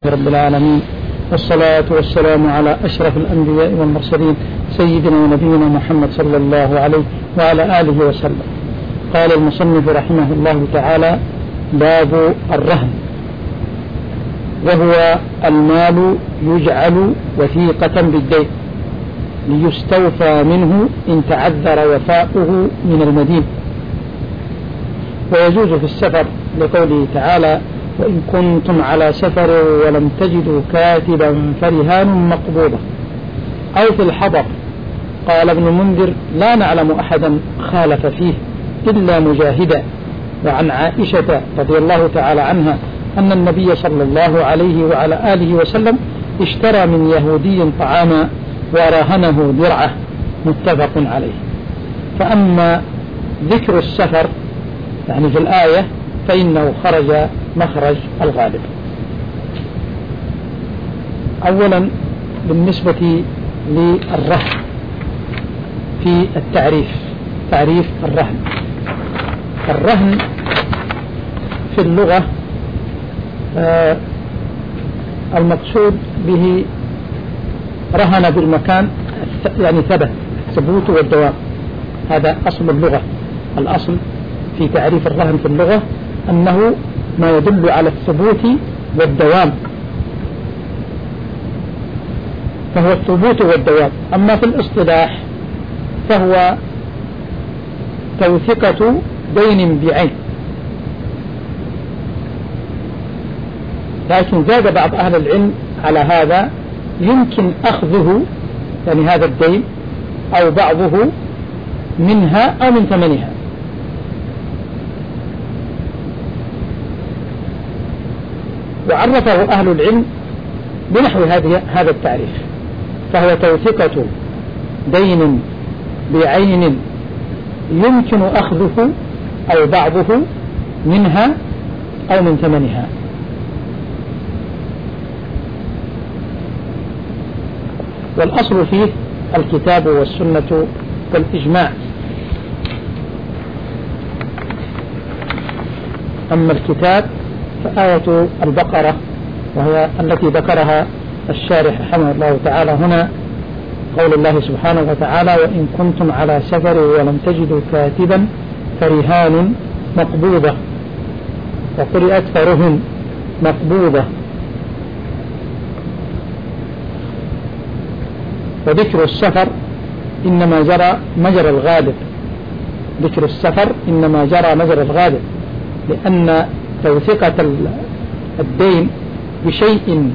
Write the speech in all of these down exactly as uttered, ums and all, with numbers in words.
رب العالمين، والصلاة والسلام على أشرف الأنبياء والمرسلين سيدنا ونبينا محمد صلى الله عليه وعلى آله وسلم. قال المصنف رحمه الله تعالى: باب الرهن، وهو المال يجعل وثيقة بالدين ليستوفى منه إن تعذر وفاؤه من المدين، ويجوز في السفر لقوله تعالى: وإن كنتم على سفر ولم تجدوا كاتبا فرهان مقبوضة، أو في الحضر. قال ابن المنذر: لا نعلم أحدا خالف فيه إلا مجاهدا. وعن عائشة رضي الله تعالى عنها أن النبي صلى الله عليه وعلى آله وسلم اشترى من يهودي طعاما ورهنه درعه، متفق عليه. فأما ذكر السفر يعني في الآية فإنه خرج مخرج الغالب. أولا بالنسبة للرهن في التعريف، تعريف الرهن. الرهن في اللغة آه المقصود به رهن بالمكان يعني ثبت، ثبوت والدوام، هذا أصل اللغة. الأصل في تعريف الرهن في اللغة أنه ما يدل على الثبوت والدوام، فهو الثبوت والدوام. أما في الاصطلاح فهو توثيقة دين بعين، لكن زاد بعض أهل العلم على هذا: يمكن أخذه يعني هذا الدين أو بعضه منها أو من ثمنها. وعرفه أهل العلم بنحو هذا التعريف، فهو توثيقة دين بعين يمكن أخذه أو بعضه منها أو من ثمنها. والأصل فيه الكتاب والسنة والإجماع. أما الكتاب فآية البقرة، وهي التي ذكرها الشارح رحمه الله تعالى هنا، قول الله سبحانه وتعالى: وإن كنتم على سفر ولم تجدوا كاتبا فرهان مقبوضة، وقرئت فرهن مقبوضة. وذكر السفر إنما جرى مجرى الغالب، ذكر السفر إنما جرى مجرى الغالب، لأن توثيقة الدين بشيء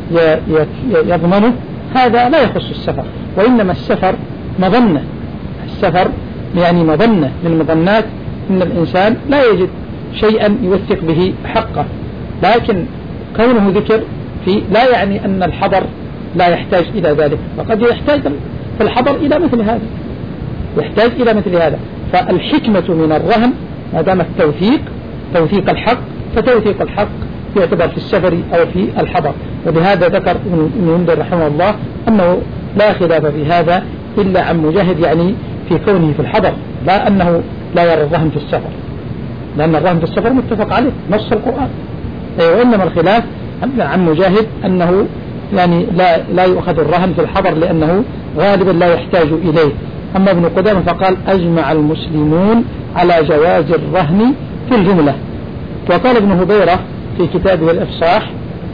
يضمنه هذا لا يخص السفر، وإنما السفر مظنة، السفر يعني مظنة للمظنات، إن الإنسان لا يجد شيئا يوثق به حقه. لكن كونه ذكر في لا يعني أن الحضر لا يحتاج إلى ذلك، وقد يحتاج في الحضر إلى مثل هذا، يحتاج إلى مثل هذا. فالحكمة من الرهن ما دام التوثيق توثيق الحق، فتوثيق الحق يعتبر في السفر أو في الحضر. ولهذا ذكر ابن المنذر رحمه الله أنه لا خلاف في هذا إلا عن مجاهد، يعني في كونه في الحضر، لا أنه لا يرى الرهن في السفر، لأن الرهن في السفر متفق عليه نص القرآن. وإنما الخلاف عن مجاهد أنه يعني لا لا يؤخذ الرهن في الحضر لأنه غالبا لا يحتاج إليه. أما ابن قدامة فقال: أجمع المسلمون على جواز الرهن في الجملة. وقال ابن هبيرة في كتابه الإفصاح: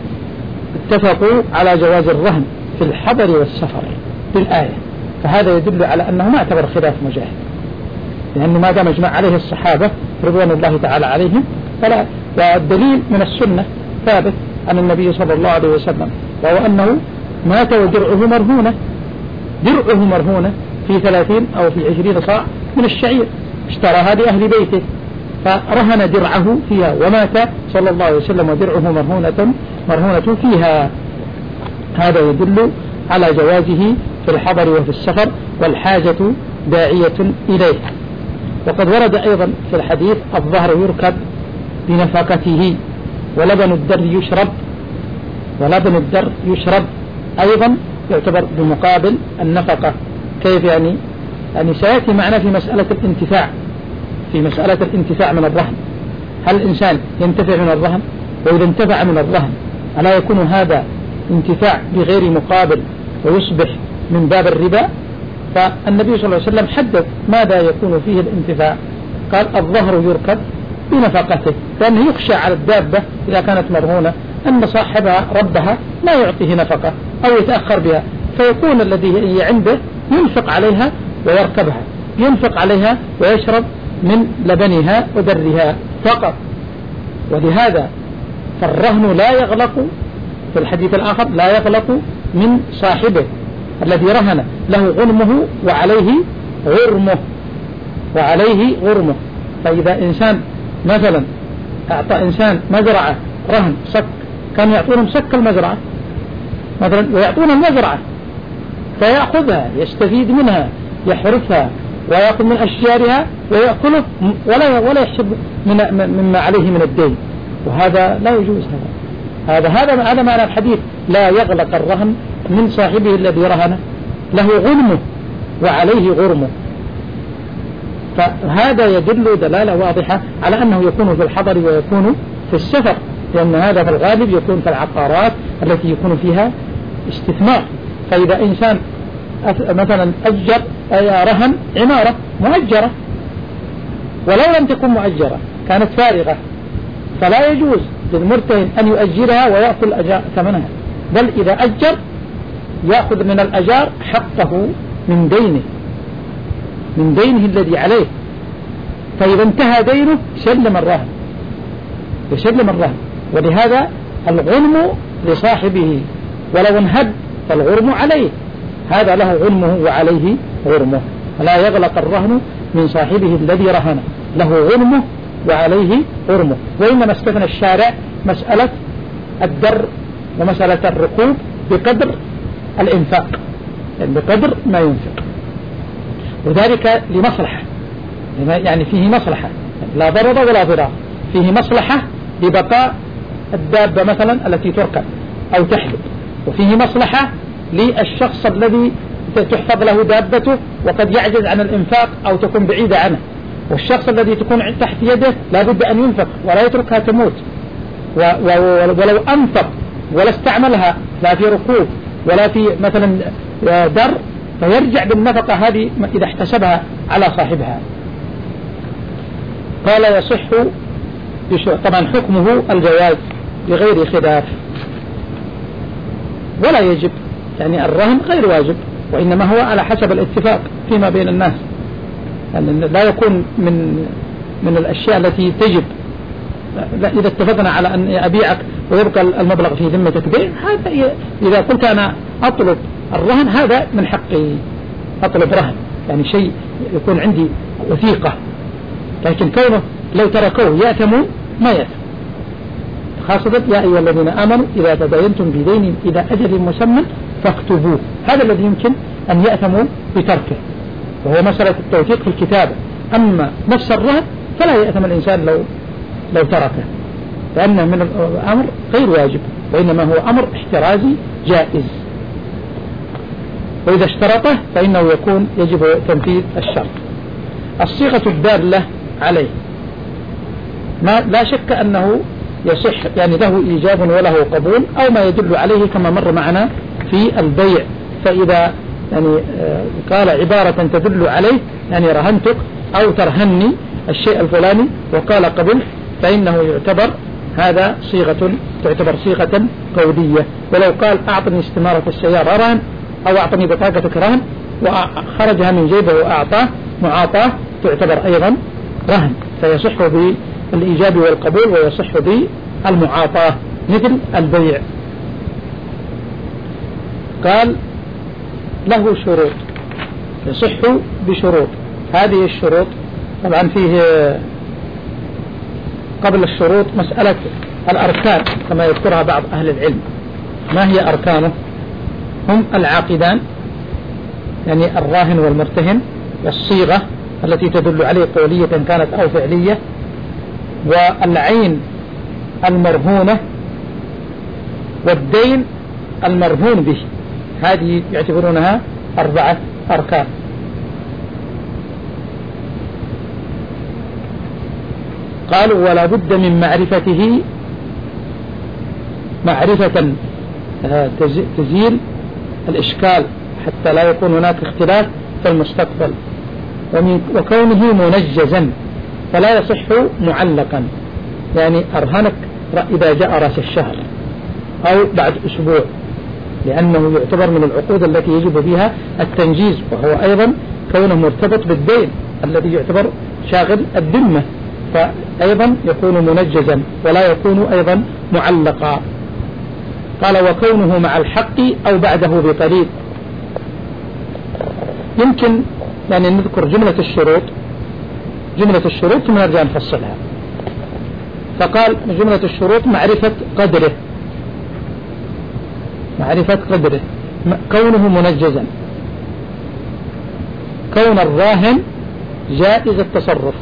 اتفقوا على جواز الرهن في الحضر والسفر بالآية. فهذا يدل على أنه ما اعتبر خلاف مجاهد، لأنه ما دام اجمع عليه الصحابة رضوان الله تعالى عليهم فلا. والدليل من السنة ثابت عن النبي صلى الله عليه وسلم، وهو أنه مات ودرعه مرهونة، درعه مرهونة في ثلاثين أو في عشرين صاع من الشعير، اشتراها لأهل بيته، فرهن درعه فيها ومات صلى الله عليه وسلم ودرعه مرهونة مرهونة فيها. هذا يدل على جوازه في الحضر وفي السفر، والحاجة داعية إليه. وقد ورد أيضا في الحديث: الظهر يركب بنفقته، ولبن الدر يشرب، ولبن الدر يشرب أيضا يعتبر بمقابل النفقة. كيف يعني؟ يعني سيأتي معنا في مسألة الانتفاع، في مسألة الانتفاع من الرهن. هل الإنسان ينتفع من الرهن؟ وإذا انتفع من الرهن ألا يكون هذا انتفاع بغير مقابل ويصبح من باب الربا؟ فالنبي صلى الله عليه وسلم حدد ماذا يكون فيه الانتفاع، قال الظهر يركب بنفقته، لأنه يخشى على الدابة إذا كانت مرهونة أن صاحبها ربها لا يعطيه نفقة أو يتأخر بها، فيكون الذي هي عنده ينفق عليها ويركبها، ينفق عليها ويشرب من لبنها ودرها فقط. ولهذا فالرهن لا يغلق في الحديث الآخر، لا يغلق من صاحبه الذي رهن، له غنمه وعليه غرمه، وعليه غرمه. فإذا إنسان مثلا أعطى إنسان مزرعة رهن صك، كانوا يعطونهم صك المزرعة مثلا ويعطون المزرعة، فيأخذها يستفيد منها يحرثها ويأخذ من أشجارها ويأكله ولا ولا يحسب من مما عليه من الدين، وهذا لا يجوز. هذا هذا هذا هذا معنى الحديث، لا يغلق الرهن من صاحبه الذي رهنه، له غنمه وعليه غرمه. فهذا يدل دلالة واضحة على أنه يكون في الحضر ويكون في السفر، لأن هذا في الغالب يكون في العقارات التي يكون فيها استثمار. فإذا إنسان مثلا أجر رهن عمارة مؤجرة ولو لم تكن مؤجرة كانت فارغة، فلا يجوز للمرتهن أن يؤجرها ويأكل ثمنها، بل إذا أجر يأخذ من الأجار حقه من دينه من دينه الذي عليه. فإذا انتهى دينه سلم الرهن يسلم الرهن. ولهذا الغنم لصاحبه، ولو انهب فالغرم عليه، هذا له غنمه وعليه غرمه، فلا يغلق الرهن من صاحبه الذي رهن، له غنمه وعليه غرمه. وإنما استثنى الشارع مسألة الدر ومسألة الركوب بقدر الإنفاق، يعني بقدر ما ينفق، وذلك لمصلحة، يعني فيه مصلحة لا ضرر ولا ضرار، فيه مصلحة لبقاء الدابة مثلا التي تركب أو تحلب، وفيه مصلحة للشخص الذي تحفظ له دابته وقد يعجز عن الإنفاق أو تكون بعيدة عنه، والشخص الذي تكون تحت يده لا بد أن ينفق ولا يتركها تموت، ولو أنفق ولا استعملها لا في ركوب ولا في مثلا در فيرجع بالنفقة هذه إذا احتسبها على صاحبها. قال يصح طبعا حكمه الجواز بغير خلاف، ولا يجب، يعني الرهن غير واجب، وإنما هو على حسب الاتفاق فيما بين الناس، يعني لا يكون من من الأشياء التي تجب. إذا اتفقنا على أن أبيعك ويبقى المبلغ في ذمتك بيع، هذا إذا قلت أنا أطلب الرهن هذا من حقي، أطلب رهن يعني شيء يكون عندي وثيقة، لكن كونه لو تركوه يأثمون ما يأثم، خاصة يا أيها الذين آمنوا إذا تداينتم بدين إلى أجل مسمى فاكتبوه، هذا الذي يمكن أن يأثموا بتركه، وهو مسألة التوثيق في الكتابة. أما نفس الرهن فلا يأثم الإنسان لو لو تركه، لأنه من الأمر غير واجب، وإنما هو أمر احترازي جائز، وإذا اشترطه فإنه يكون يجب تنفيذ الشرط. الصيغة الدالة عليه ما لا شك أنه يصح، يعني له إيجاب وله قبول، أو ما يدل عليه كما مر معنا في البيع. فإذا يعني قال عبارة تدل عليه، يعني رهنتك أو ترهني الشيء الفلاني وقال قبل، فإنه يعتبر هذا صيغة تعتبر صيغة قولية. ولو قال أعطني استمارة السيارة رهن أو أعطني بطاقتك رهن وخرجها من جيبه وأعطاه معاطاه، تعتبر أيضا رهن، فيصح بالإيجاب والقبول ويصح بالمعاطاة مثل البيع. قال له شروط، يصح بشروط. هذه الشروط طبعا فيه قبل الشروط مسألة الأركان كما يذكرها بعض أهل العلم. ما هي أركانه؟ هم العاقدان، يعني الراهن والمرتهن، والصيغة التي تدل عليه قولية كانت أو فعلية، والعين المرهونة، والدين المرهون به. هذه يعتبرونها أربعة أركان. قالوا ولا بد من معرفته معرفة تزيل الإشكال حتى لا يكون هناك اختلاف في المستقبل، وكونه منجزا فلا يصح معلقا، يعني أرهنك إذا جاء رأس الشهر أو بعد أسبوع، لأنه يعتبر من العقود التي يجب فيها التنجيز، وهو أيضا كونه مرتبط بالدين الذي يعتبر شاغل الذمة، فأيضا يكون منجزا ولا يكون أيضا معلقا. قال وكونه مع الحق أو بعده بطريق. يمكن يعني نذكر جملة الشروط جملة الشروط ثم نرجع نفصلها. فقال جملة الشروط معرفة قدره معرفة قدره كونه منجزا، كون الراهن جائز التصرف،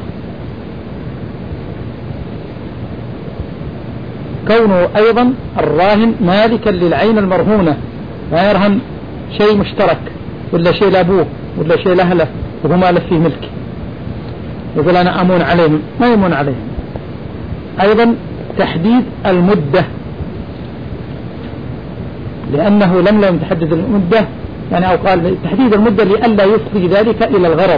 كونه أيضا الراهن مالكا للعين المرهونة، ما يرهن شيء مشترك ولا شيء لأبوه ولا شيء لأهله وهو مالك فيه ملك يقول أنا أمون عليهم، ما يمون عليهم. أيضا تحديد المدة، لأنه لم لم تحدد المدة يعني أو قال تحديد المدة لئلا يفضي ذلك إلى الغرض.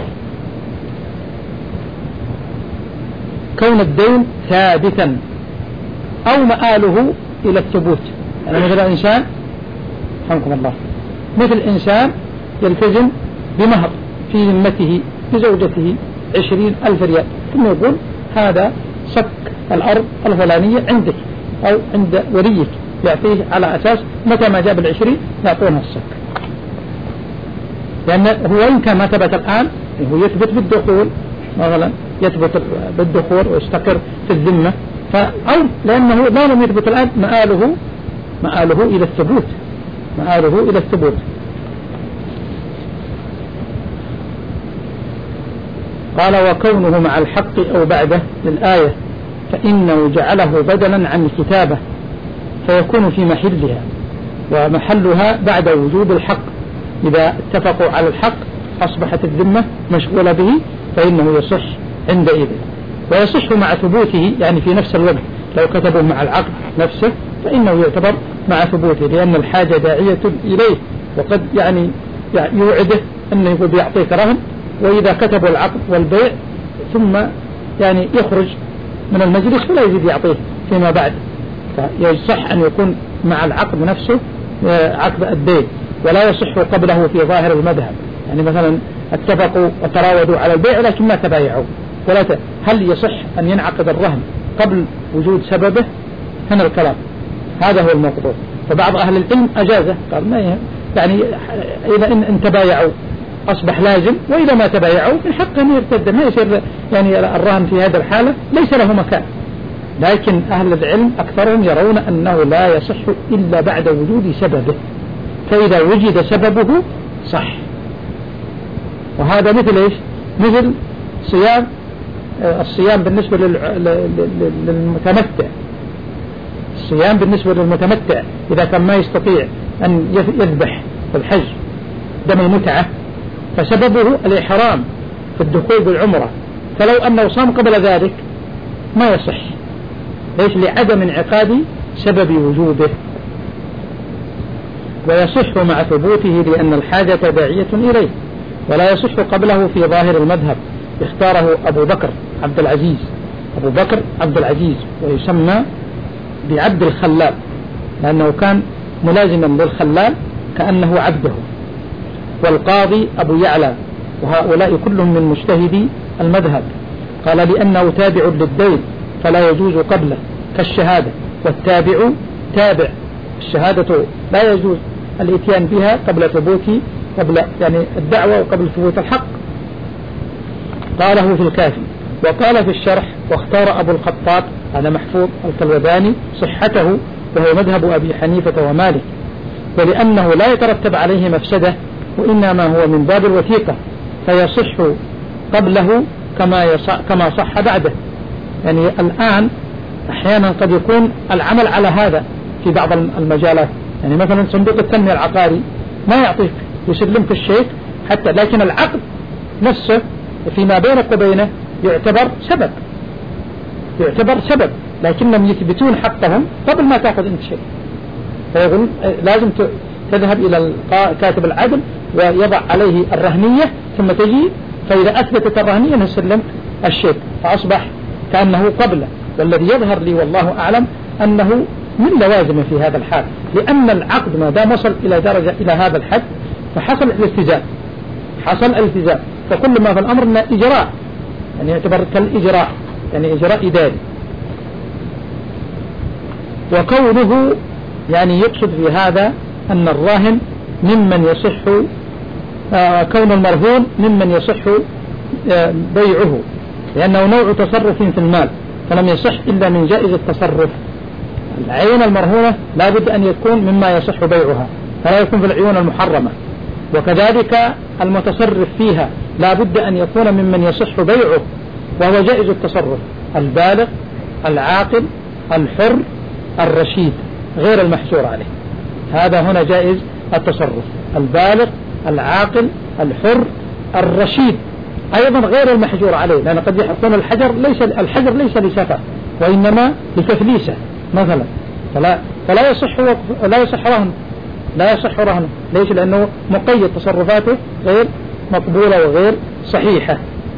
كون الدين ثابتا أو مآله إلى الثبوت، يعني مثل إنسان رحمكم الله مثل إنسان يلتزم بمهر في ذمته لزوجته عشرين ألف ريال، ثم يقول هذا صك الأرض الفلانية عندك أو عند وليك، يعطيه على أساس متى ما جاب العشرين يعطونها الصك، لأن هو إن كان ما ثبت الآن هو يثبت بالدخول مثلا يثبت بالدخول ويستقر في الذمة، أو لأنه ما لم يثبت الآن مآله مآله إلى الثبوت مآله إلى الثبوت. قال وكونه مع الحق أو بعده للآية فإنه جعله بدلا عن الكتابة فيكون في محلها، ومحلها بعد وجود الحق. إذا اتفقوا على الحق أصبحت الذمة مشغولة به فإنه يصح عندئذ، ويصح مع ثبوته يعني في نفس الوقت لو كتبوا مع العقد نفسه فإنه يعتبر مع ثبوته، لأن الحاجة داعية إليه، وقد يعني يوعده أنه يقول بيعطيك رهن، وإذا كتبوا العقد والبيع ثم يعني يخرج من المجلس ولا يزيد يعطيه فيما بعد، فيصح أن يكون مع العقد نفسه عقد الدين، ولا يصح قبله في ظاهر المذهب. يعني مثلا اتفقوا وتراودوا على البيع لكن ما تبايعوا ولا ت... هل يصح أن ينعقد الرهن قبل وجود سببه؟ هنا الكلام، هذا هو الموضوع. فبعض أهل العلم أجازه، قال ما يعني إذا إن, إن تبايعوا أصبح لازم، وإذا ما تبايعوا من حقه أن يرتد، ما يصير يعني الرهن في هذا الحالة ليس له مكان. لكن أهل العلم أكثرهم يرون أنه لا يصح إلا بعد وجود سببه، فإذا وجد سببه صح. وهذا مثل إيش؟ مثل صيام الصيام بالنسبة للمتمتع الصيام بالنسبة للمتمتع إذا كان ما يستطيع أن يذبح في الحج دم المتعة فسببه الإحرام في الدخول بالعمرة، فلو أنه صام قبل ذلك ما يصح. ليش؟ لعدم انعقاد سبب وجوده. ويصح مع ثبوته لأن الحاجة داعية إليه، ولا يصح قبله في ظاهر المذهب. اختاره أبو بكر عبد العزيز أبو بكر عبد العزيز ويسمى بعبد الخلال، لأنه كان ملازما للخلال كأنه عبده. والقاضي أبو يعلى، وهؤلاء كلهم من مجتهدي المذهب. قال لأنه تابع للدين فلا يجوز قبله كالشهادة، والتابع تابع، الشهادة لا يجوز الاتيان بها قبل ثبوت قبل يعني الدعوة وقبل ثبوت الحق. قاله في الكافي. وقال في الشرح واختار أبو الخطاب هذا محفوظ الكلوداني صحته وهو مذهب أبي حنيفة ومالك، ولأنه لا يترتب عليه مفسدة وإنما هو من باب الوثيقة فيصح قبله كما يصح كما صح بعده. يعني الآن أحيانا قد يكون العمل على هذا في بعض المجالات، يعني مثلا صندوق التنمية العقاري ما يعطيك يسلمك الشيك حتى، لكن العقد نفسه فيما بينك وبينه يعتبر سبب يعتبر سبب لكنهم يثبتون حقهم قبل ما تأخذ انت شيء. فيقول لازم تذهب إلى كاتب العدل ويضع عليه الرهنية ثم تجي، فإذا أثبتت الرهنية نسلم الشيك، فأصبح كأنه قبله. والذي يظهر لي والله أعلم أنه من لوازم في هذا الحال، لأن العقد ما دام وصل إلى درجة إلى هذا الحد فحصل الالتزام، حصل الالتزام، فكل ما في الأمر أنه إجراء، يعني يعتبر كالإجراء، يعني إجراء إداري. وكونه يعني يقصد في هذا أن الراهن ممن يصح آه كون المرهون ممن يصح آه بيعه، لأنه نوع تصرف في المال فلم يصح إلا من جائز التصرف. العين المرهونة لا بد أن يكون مما يصح بيعها، فلا يكون في العيون المحرمة. وكذلك المتصرف فيها لا بد أن يكون ممن يصح بيعه وهو جائز التصرف، البالغ العاقل الحر الرشيد غير المحجور عليه. هذا هنا جائز التصرف، البالغ العاقل الحر الرشيد أيضا غير المحجور عليه، لأن قد يكون الحجر ليس الحجر ليس لسفة وإنما لتفليسه مثلا، فلا فلا يصح لا يصح رهن لا يصح رهنه. ليش؟ لأنه مقيد، تصرفاته غير مقبولة وغير صحيحة.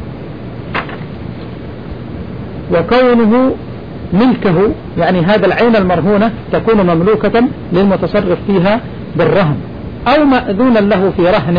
وكونه ملكه يعني هذا العين المرهونة تكون مملوكة للمتصرف فيها بالرهن أو مأذونا له في رهنه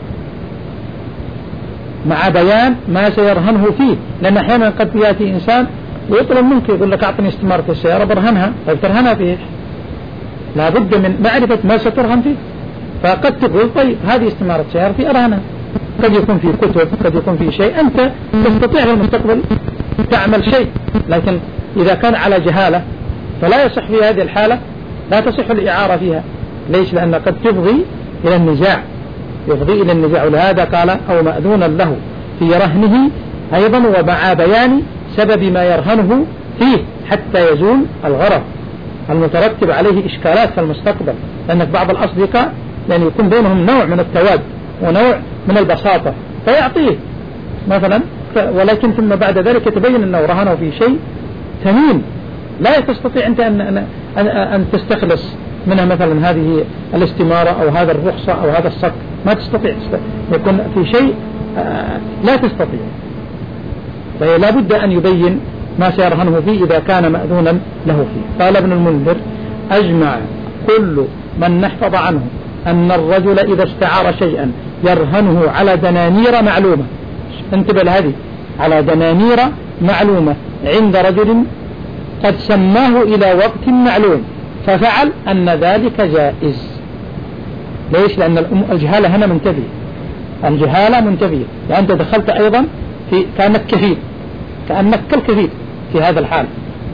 مع بيان ما سيرهنه فيه، لأن أحيانا قد يأتي إنسان ويطلب منك يقول لك أعطني استمارة السيارة برهنها، أو ترهنها فيه، لا بد من معرفة ما سترهن فيه. فقد تقول طيب هذه استمارة سيارتي أرهنها، قد يكون في كتب، قد يكون في شيء أنت تستطيع في المستقبل تعمل شيء، لكن إذا كان على جهالة فلا يصح في هذه الحالة، لا تصح الإعارة فيها. ليش؟ لأن قد تفضي إلى النزاع، يفضي إلى النزاع. ولهذا قال أو مأذونا له في رهنه أيضا ومع بيان سبب ما يرهنه فيه حتى يزول الغرض المترتب عليه إشكالات في المستقبل، لأن بعض الأصدقاء يعني يكون بينهم نوع من التواد ونوع من البساطة فيعطيه مثلا، ولكن ثم بعد ذلك يتبين أنه رهنه في شيء ثمين لا تستطيع أنت أن, أن, أن, أن تستخلص منها، مثلا هذه الاستمارة أو هذا الرخصة أو هذا الصك، ما تستطيع، يكون في شيء لا تستطيع. فلا بد أن يبين ما سيرهنه فيه إذا كان مأذونا له فيه. قال ابن المنذر أجمع كل من نحفظ عنه أن الرجل إذا استعار شيئا يرهنه على دنانير معلومة، انتبه لهذه، على دنانير معلومة عند رجل قد سماه إلى وقت معلوم ففعل أن ذلك جائز. ليش؟ لأن الجهالة هنا منتبه، الجهالة منتبه، يعني أنت دخلت أيضا في كأنك كفيل، كأنك كالكفيل في هذا الحال.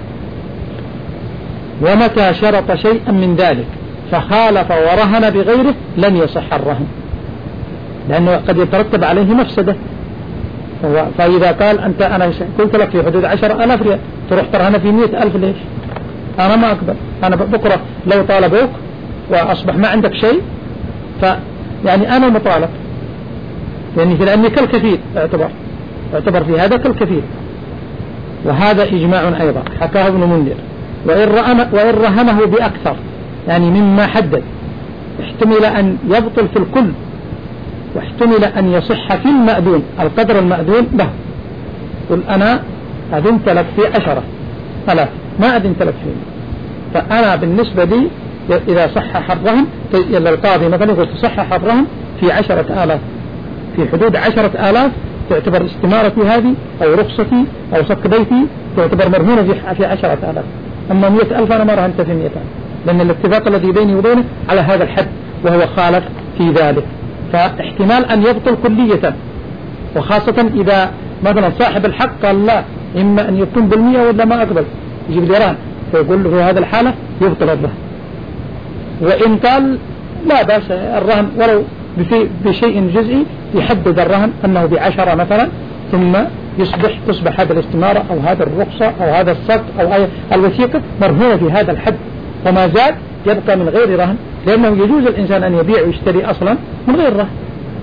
ومتى شرط شيئا من ذلك فخالف ورهن بغيره لم يصح الرهن، لأنه قد يترتب عليه مفسدة. فإذا قال أنت أنا قلت لك في حدود عشر ألاف ريال تروح ترهن في مئة ألف، ليش؟ أنا ما أقبل، أنا بكرة لو طالبوك وأصبح ما عندك شيء ف يعني أنا مطالب، يعني لأني كالكفيل اعتبر اعتبر في هذا كالكفيل. وهذا إجماع أيضا حكاه ابن منذر. وإن رهنه بأكثر يعني مما حدد احتمل أن يبطل في الكل، واحتمل أن يصح في المأذون القدر المأذون له. قل أنا أذنت لك في عشرة ألاف ما أذنت لك فيه، فأنا بالنسبة لي إذا صحح الرهن القاضي مثلا يقول تصحح الرهن في عشرة آلاف، في حدود عشرة آلاف تعتبر استمارتي هذه أو رخصتي أو صك بيتي تعتبر مرهونة في عشرة آلاف، أما مئة ألف أنا ما رهنت في مئة ألف، لأن الاتفاق الذي بيني وبينه على هذا الحد وهو خالف في ذلك. فاحتمال أن يبطل كلية، وخاصة إذا مثلا صاحب الحق قال لا إما أن يكون بالمئة ولا ما أقبل يجيب لي رهن، فيقول له في هذا الحالة يبطل الرهن. وإن قال لا بأس الرهن ولو بشيء جزئي يحدد الرهن أنه بعشرة مثلا، ثم يصبح تصبح هذا الاستمارة أو هذا الرخصة أو هذا الصك أو الوثيقة مرهونة في هذا الحد، وما زاد يبقى من غير رهن، لأنه يجوز الإنسان أن يبيع ويشتري أصلا من غير رهن.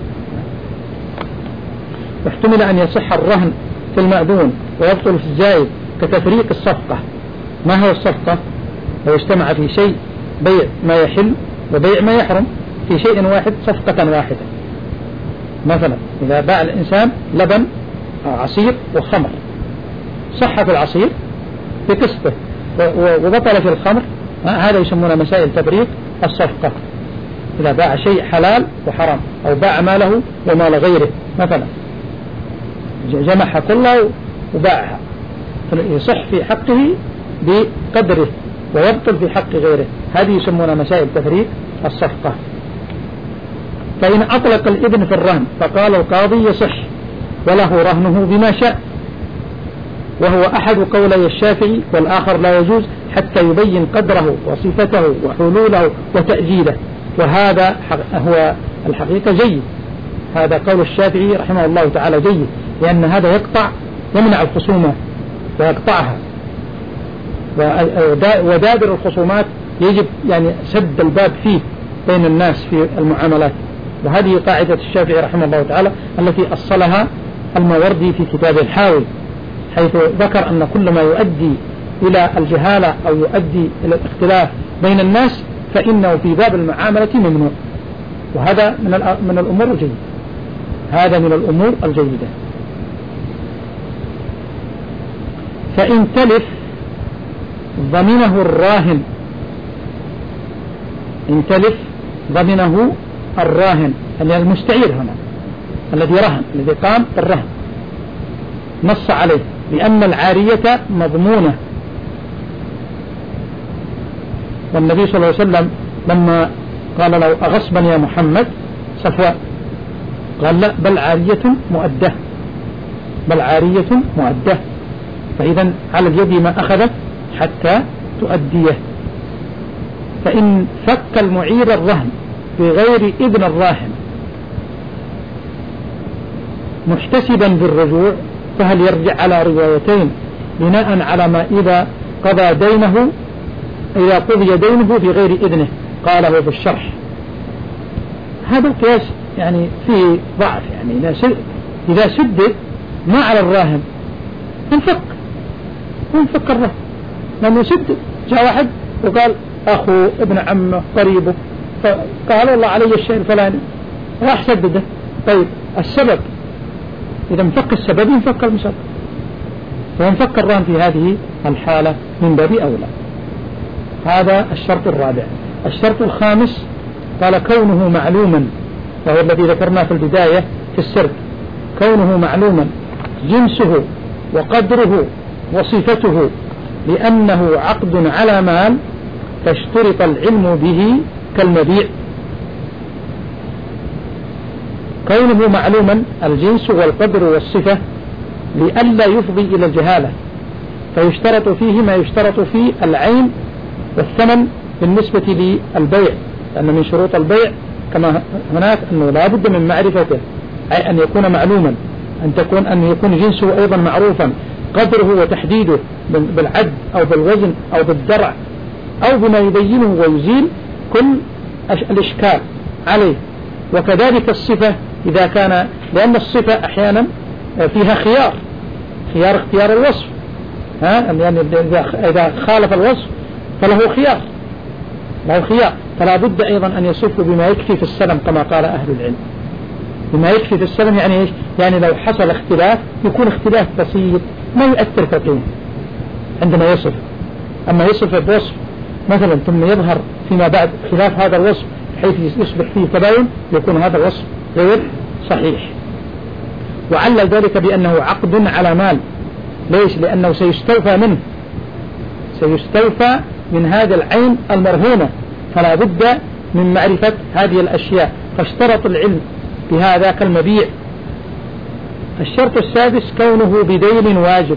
واحتمل أن يصح الرهن في المأذون ويبطل في الزايد كتفريق الصفقة. ما هو الصفقة؟ لو اجتمع في شيء بيع ما يحل وبيع ما يحرم في شيء واحد صفقة واحدة. مثلا إذا باع الإنسان لبن أو عصير وخمر، صح في العصير بقسطه وبطل في الخمر، هذا يسمونه مسائل تبريق الصفقة. إذا باع شيء حلال وحرام، أو باع ماله ومال غيره، مثلا جمعها كلها وباعها، يصح في حقه بقدره ويبطل في حق غيره، هذه يسمونها مسائل تفريق الصفقة. فإن أطلق الابن في الرهن فقال القاضي يصح وله رهنه بما شاء، وهو أحد قولي الشافعي، والآخر لا يجوز حتى يبين قدره وصفته وحلوله وتأجيله، وهذا هو الحقيقة جيد. هذا قول الشافعي رحمه الله تعالى جيد، لأن هذا يقطع يمنع الخصومة ويقطعها، ودابر الخصومات يجب يعني سد الباب فيه بين الناس في المعاملات. وهذه قاعدة الشافعي رحمه الله تعالى التي أصلها الماوردي في كتاب الحاوي، حيث ذكر أن كل ما يؤدي إلى الجهالة أو يؤدي إلى الاختلاف بين الناس فإنه في باب المعاملة ممنوع، وهذا من من الأمور الجيدة، هذا من الأمور الجيدة. فإن تلف ضمنه الراهن، إن تلف ضمنه الراهن، يعني المستعير هنا الذي رهن، الذي قام بالرهن، نص عليه لأن العارية مضمونة. والنبي صلى الله عليه وسلم لما قال له أغصبا يا محمد صفوان، قال لا، بل عارية مؤدة، بل عارية مؤدة، فإذا على اليد ما أخذت حتى تؤديه. فإن فك المعير الرهن بغير إذن الراهن محتسبا بالرجوع، فهل يرجع على روايتين بناء على ما إذا قضى دينه إذا قضي دينه بغير إذنه؟ قاله في الشرح. هذا القياس يعني فيه ضعف، يعني إذا سد إذا سدد ما على الراهن انفك انفك الرهن، لأنه سدد. جاء واحد وقال أخو ابن عمه قريبه فقال والله علي الشيء الفلاني، راح سدده. طيب السبب إذا انفك السبب ينفك المسبب، فينفك الرهن في هذه الحالة من باب أولى. هذا الشرط الرابع. الشرط الخامس قال كونه معلوما، وهو الذي ذكرنا في البداية في السرد، كونه معلوما جنسه وقدره وصفته، لأنه عقد على مال فاشترط العلم به كالمبيع. كونه معلوما الجنس والقدر والصفة لئلا يفضي إلى الجهالة، فيشترط فيه ما يشترط في العين والثمن بالنسبة للبيع، لأن من شروط البيع كما هناك أنه لا بد من معرفته، أي أن يكون معلوما، أن تكون أن يكون جنسه أيضا معروفا، قدره وتحديده بالعد أو بالوزن أو بالدرع أو بما يبينه ويزيل كل الإشكال عليه. وكذلك الصفة إذا كان، لأن الصفة أحيانا فيها خيار، خيار اختيار الوصف، ها يعني إذا خالف الوصف فله خيار، له خيار، فلا بد أيضا أن يصف بما يكفي في السلم كما قال أهل العلم. بما يكفي في السلم يعني إيش؟ يعني لو حصل اختلاف يكون اختلاف بسيط ما يؤثر في القيمة عندما يصف. أما يصف بوصف مثلا ثم يظهر فيما بعد خلاف هذا الوصف حيث يصبح فيه تباين، يكون هذا الوصف غير صحيح. وعلل ذلك بأنه عقد على مال، ليش؟ لأنه سيستوفى منه، سيستوفى من هذا العين المرهونة، فلا بد من معرفة هذه الأشياء، فاشترط العلم بهذا كالمبيع. الشرط السادس كونه بدين واجب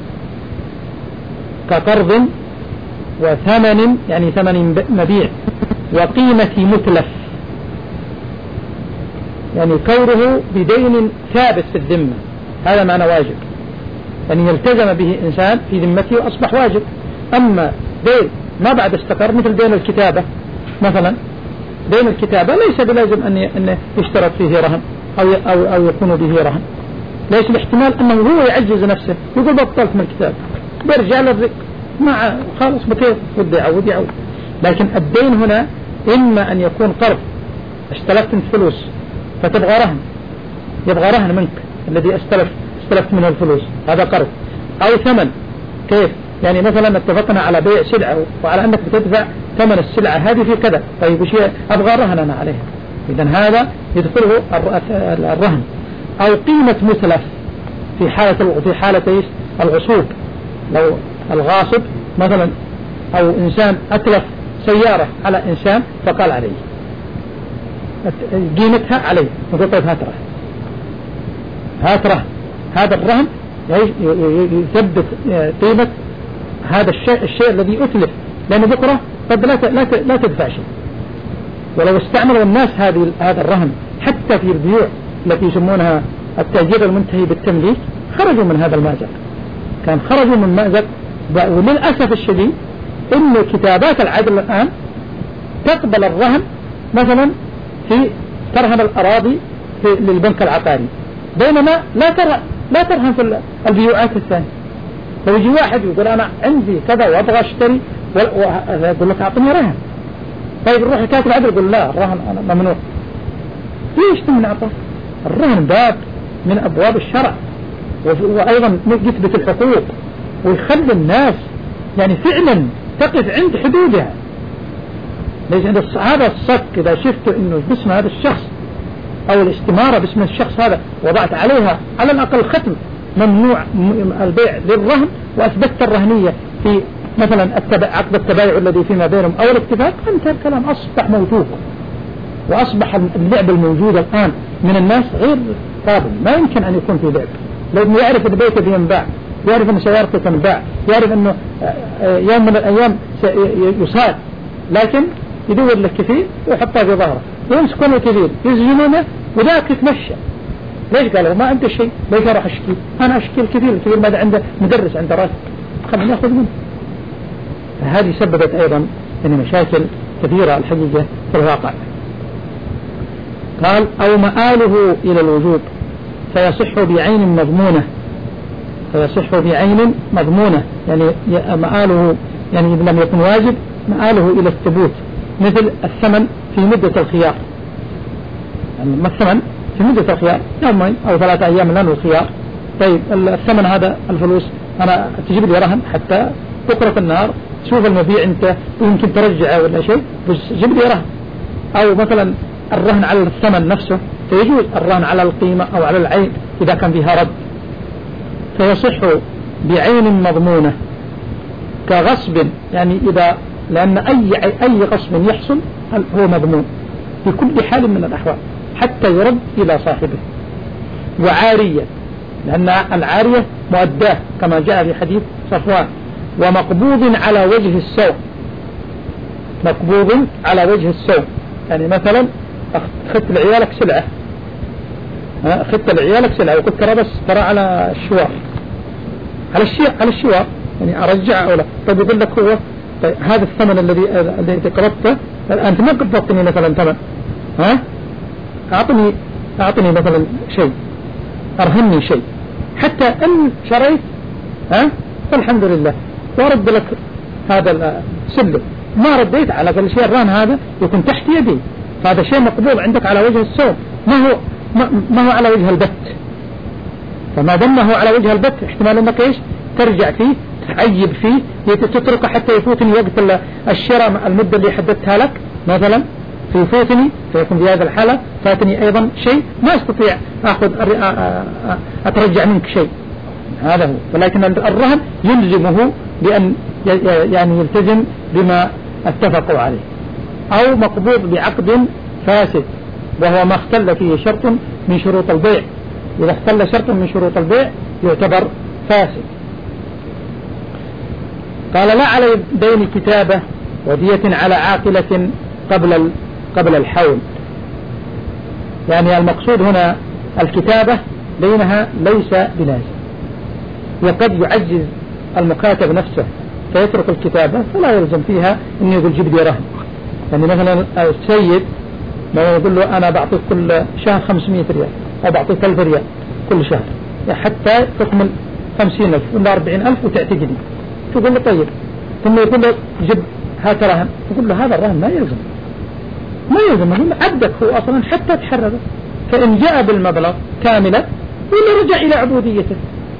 كقرض وثمن، يعني ثمن مبيع، وقيمة متلف، يعني كونه بدين ثابت في الذمة، هذا معنى واجب، يعني يلتزم به إنسان في ذمته وأصبح واجب. أما دين ما بعد استقر مثل دين الكتابة مثلا، دين الكتابة ليس بلازم أن يشترط فيه رهن أو أو أو يكون به رهن، ليس الاحتمال أنه هو يعجز نفسه يقول بطلت من الكتاب، برجع للرق مع خلاص بكيف بده يعود يعود. لكن الدين هنا إما أن يكون قرض، استلفت انت فلوس فتبغى رهن، يبغى رهن منك الذي استلف استلفت منه الفلوس، هذا قرض. أو ثمن، كيف؟ يعني مثلا اتفقنا على بيع سلعة وعلى أنك بتدفع ثمن السلعة هذه في كذا، طيب وش أبغى رهن أنا عليها، إذن هذا يدخله الرهن. أو قيمة متلف في حالة في حالة الغصوب، لو الغاصب مثلا أو إنسان أتلف سيارة على إنسان فقال عليه قيمتها عليه، نقول طيب هات رهن، هات رهن، هذا الرهن يثبت قيمة هذا الشيء الشيء الذي أتلف، لأنه بكرة قد لا لا تدفع شيء. ولو استعملوا الناس هذه هذا الرهن حتى في البيوع التي يسمونها التأجير المنتهي بالتمليك، خرجوا من هذا المأزق، كان خرجوا من مأزق. وللأسف الشديد إن كتابات العدل الآن تقبل الرهن، مثلا في ترهن الأراضي في للبنك العقاري، بينما لا ترى لا ترهن في البيوعات الثانية. فيجي واحد يقول أنا عندي كذا وأبغى أشتري، ويقول لك أعطني رهن. طيب نروح لكاتب العدل يقول لا، الرهن أنا ممنوع. ليش تمنع عطاه؟ الرهن باب من أبواب الشرع، وأيضا يثبت الحقوق ويخلي الناس يعني فعلا تقف عند حدودها. ليش عند هذا الصك إذا شفت إنه باسم هذا الشخص أو الاستمارة باسم الشخص هذا وضعت عليها على الأقل ختم ممنوع البيع للرهن، وأثبتت الرهنية في مثلا التبع عقد التبايع الذي فيما بينهم أو الاتفاق، فانتهى الكلام، أصبح موجود. وأصبح اللعب الموجود الآن من الناس غير قابل، ما يمكن أن يكون في لعب، لأنه يعرف أن بيته بينباع، يعرف أن سيارته تنباع، يعرف أنه يوم من الأيام يصاد، لكن يدور لك كثير ويحطها في ظهره ويمسكونه كثير يسجنونه وذاك يتمشى. ليش؟ قالوا ما عنده شيء، ليش أروح أشكي؟ أنا أشكي الكثير الكثير ماذا عنده مدرس عنده راتب، خلينا نأخذ منه. فهذه سببت أيضا يعني مشاكل كثيرة الحقيقة في الواقع. قال أو مآله إلى الوجوب فيصح بعين مضمونة، فيصح بعين مضمونة يعني مآله يعني إذا لم يكن واجب مآله إلى الثبوت، مثل الثمن في مدة الخيار، يعني ما الثمن في مدة الخيار يومين أو ثلاثة أيام لأنه الخيار. طيب الثمن هذا الفلوس أنا تجيب لي رهن حتى بكرة النهار تشوف المبيع أنت يمكن ترجعه ولا شيء، بس جيب لي رهن. أو مثلا الرهن على الثمن نفسه، فيجوز الرهن على القيمة أو على العين إذا كان فيها رد. فيصح بعين مضمونة كغصب، يعني إذا لأن أي أي غصب يحصل هو مضمون في كل حال من الأحوال حتى يرد إلى صاحبه. وعارية، لأن العارية مؤداه كما جاء في حديث صفوان. ومقبوض على وجه السوء، مقبوض على وجه السوء، يعني مثلا أخذت لعيالك سلعة، أخذت لعيالك سلعة وقلت ترى بس ترى على الشوار، على الشيء على الشوار يعني أرجعه أو لا. طيب يقول لك هو طيب هذا الثمن الذي الذي قبضته أنت ما قبضتني مثلا ثمن، ها أعطني أعطني مثلا شيء، أرهني شيء حتى أن شريت، ها فالحمد لله وارد لك هذا السلم، ما رديت على كل شيء الرهن هذا يكون تحت يدي، فهذا شيء مقبول عندك على وجه السوء، ما هو ما, ما هو على وجه البت. فما دام هو على وجه البت احتمال انك ايش ترجع فيه تعيب فيه تتركه حتى يفوتني وقت الشراء المدة اللي حددتها لك مثلا فيفوتني، فيكون في هذا الحالة فاتني ايضا شيء ما استطيع اخذ اترجع منك شيء، هذا هو. ولكن الرهن يلزمه بأن يعني يلتزم بما اتفقوا عليه. أو مقبوض بعقد فاسد وهو ما اختل فيه شرط من شروط البيع، إذا اختل شرط من شروط البيع يعتبر فاسد. قال لا على دين كتابة ودية على عاقلة قبل قبل الحول، يعني المقصود هنا الكتابة دينها ليس بلازم، وقد يعجز المكاتب نفسه فيترك الكتابة فلا يلزم فيها انه يقول جيب لي رهن. يعني مثلا السيد ما يقول له انا بعطيك كل شهر خمسمائة ريال او بعطيك ألف ريال كل شهر حتى تكمل خمسين ألف ولا أربعين ألف وتعتقدي، تقول له طيب، ثم يقول له جيب هات رهن، يقول له هذا الرهن ما يلزم ما يلزم يقول له عبدك هو أصلا حتى تحرره، فإن جاء بالمبلغ كاملا ولا رجع إلى عبوديته.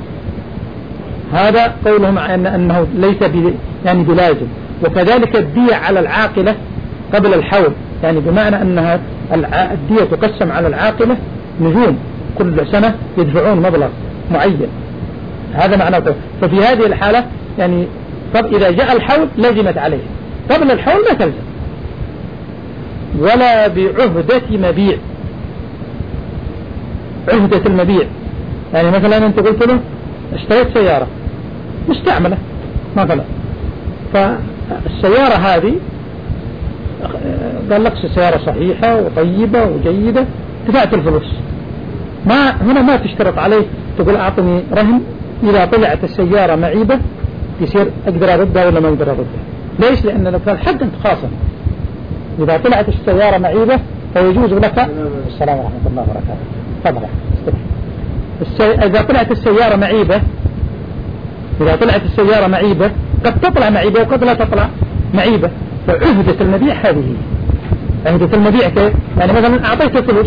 هذا قولهم أن أنه ليس يعني بلازم. وكذلك الدية على العاقلة قبل الحول، يعني بمعنى أنها الدية تقسم على العاقلة نجوم، كل سنة يدفعون مبلغ معين، هذا معناه. ففي هذه الحالة يعني طب إذا جاء الحول لزمت عليه، قبل الحول ما تلزم. ولا بعهدة مبيع، عهدة المبيع يعني مثلا أنت قلت له اشتريت سيارة مستعملة مثلا، فالسيارة هذه قال لك سيارة صحيحة وطيبة وجيدة، دفعت الفلوس، ما هنا ما تشترط عليه تقول أعطني رهن إذا طلعت السيارة معيبة يصير أقدر أردها ولا ما أقدر أردها. ليش؟ لأن لك الحق أنت خاصم، إذا طلعت السيارة معيبة فيجوز لك. السلام ورحمة الله وبركاته. تفضل. السي... إذا طلعت السيارة معيبة إذا طلعت السيارة معيبة قد تطلع معيبة وقد لا تطلع معيبة، فعهدة المبيع هذه عهدة المبيع كيف؟ يعني مثلا أعطيته فلوس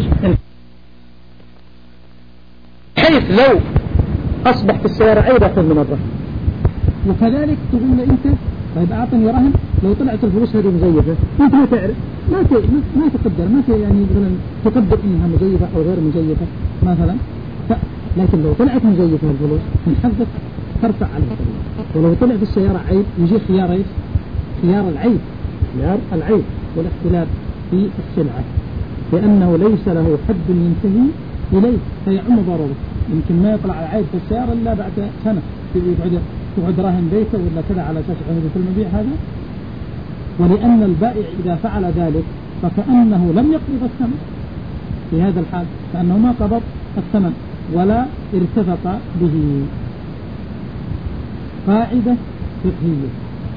حيث لو أصبحت السيارة عيبة خذ من الرهن، وكذلك تقول له أنت طيب أعطني رهن لو طلعت الفلوس هذه مزيفة، أنت ما تعرف ما ت... ما تقدر ما ت... يعني مثلا تقدر إنها مزيفة أو غير مزيفة مثلا ف... لكن لو طلعت مزيفة الفلوس من حقك ترفع عليها الفلوس. ولو طلع في السيارة عيب يجي خيار ايش؟ خيار العيب، خيار العيب والاختلاف في السلعة، لأنه ليس له حد ينتهي إليه فيعم ضرره. يمكن ما يطلع العيب في السيارة إلا بعد سنة يقعد يقعد راهن بيته ولا كذا على أساس عهدة المبيع هذا. ولأن البائع إذا فعل ذلك فكأنه لم يقبض الثمن في هذا الحال، كأنه ما قبض الثمن ولا ارتفق به. قاعدة فقهية: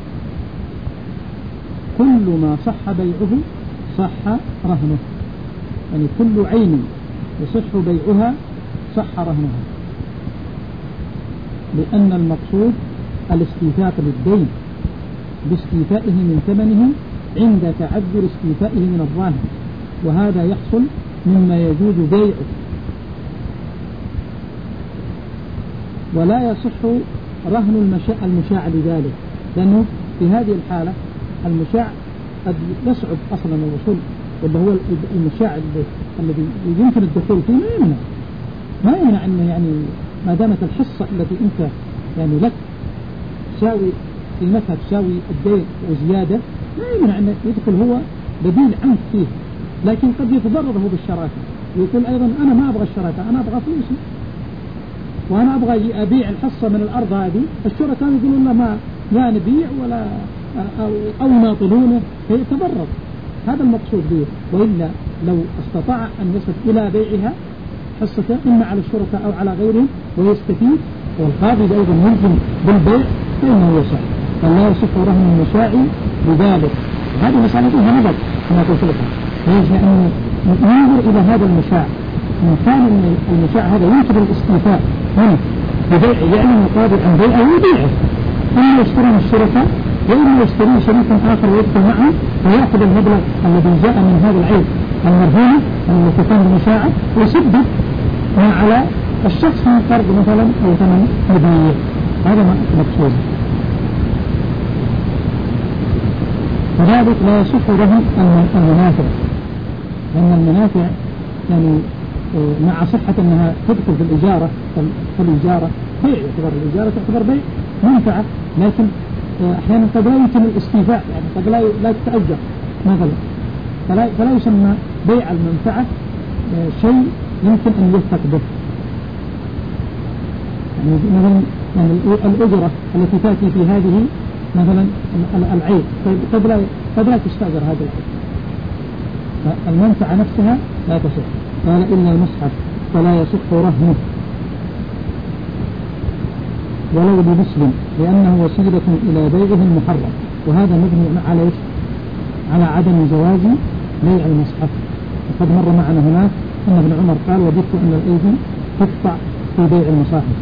كل ما صح بيعه صح رهنه، يعني كل عين يصح بيعها صح رهنها، لأن المقصود الاستيفاء للدين باستيفائه من ثمنه عند تعذر استيفائه من الراهن، وهذا يحصل مما يجوز بيعه. ولا يصح رهن المشاع, المشاع لذلك، لأنه في هذه الحالة المشاع قد يصعب أصلا الوصول، واللي هو المشاع الذي يمكن الدخول فيه ما يمنع ما يمنع أنه يعني ما دامت الحصة التي أنت يعني لك تساوي قيمتها تساوي الدين وزيادة، ما يمنع أن يدخل هو بديل عنك فيه. لكن قد يتضرر هو بالشراكة ويقول أيضا أنا ما أبغى الشراكة، أنا أبغى فلوسي وأنا أبغى أبيع الحصة من الأرض هذه. الشركاء يقولون لا ما لا نبيع ولا أو, أو يناطلونه فيتضرر. هذا المقصود به. وإلا لو استطاع أن يصل إلى بيعها حصته إما على الشركاء أو على غيرهم ويستفيد، والقاضي أيضا يلزم بالبيع فإنه يصح. فلا يصح رهن المشاع بذلك. هذه مسألة فيها نظر كما قلت لكم، يجب أن ننظر إلى هذا المشاع. من كان المشاع هذا يمكن الاستيفاء منه ببيع، يعني القاضي عن بيعه ويبيعه، إما يشتري الشركاء وإما يشتري شريك آخر ويدخل معه ويأخذ المبلغ الذي جاء من هذا العيب المرهون الذي كان بالمشاعة ويسدد ما على الشخص من قرض مثلا أو ثمن مبيع. هذا مقصود. وذلك لا يصح رهن المنافع، لأن المنافع يعني مع صحة أنها تدخل في الإجارة، فالإجارة بيع، يعتبر الإجارة تعتبر بيع منفعة، لكن أحيانا قد لا يمكن الاستيفاء، يعني قد لا لا تتأجر مثلا، فلا, فلا يسمى بيع المنفعة شيء يمكن أن يثق به. يعني مثلا يعني الأجرة التي تأتي في هذه مثلا العيب قد لا قد لا تستأجر هذا العيب، فالمنفعة نفسها لا تصح. قال إلا المصحف فلا يصح رهنه ولو بمسلم، لأنه وسيلة إلى بيعه المحرم، وهذا مبني على على عدم جواز بيع المصحف. وقد مر معنا هناك أن ابن عمر قال: وجدت أن الأيدي تقطع في بيع المصاحف.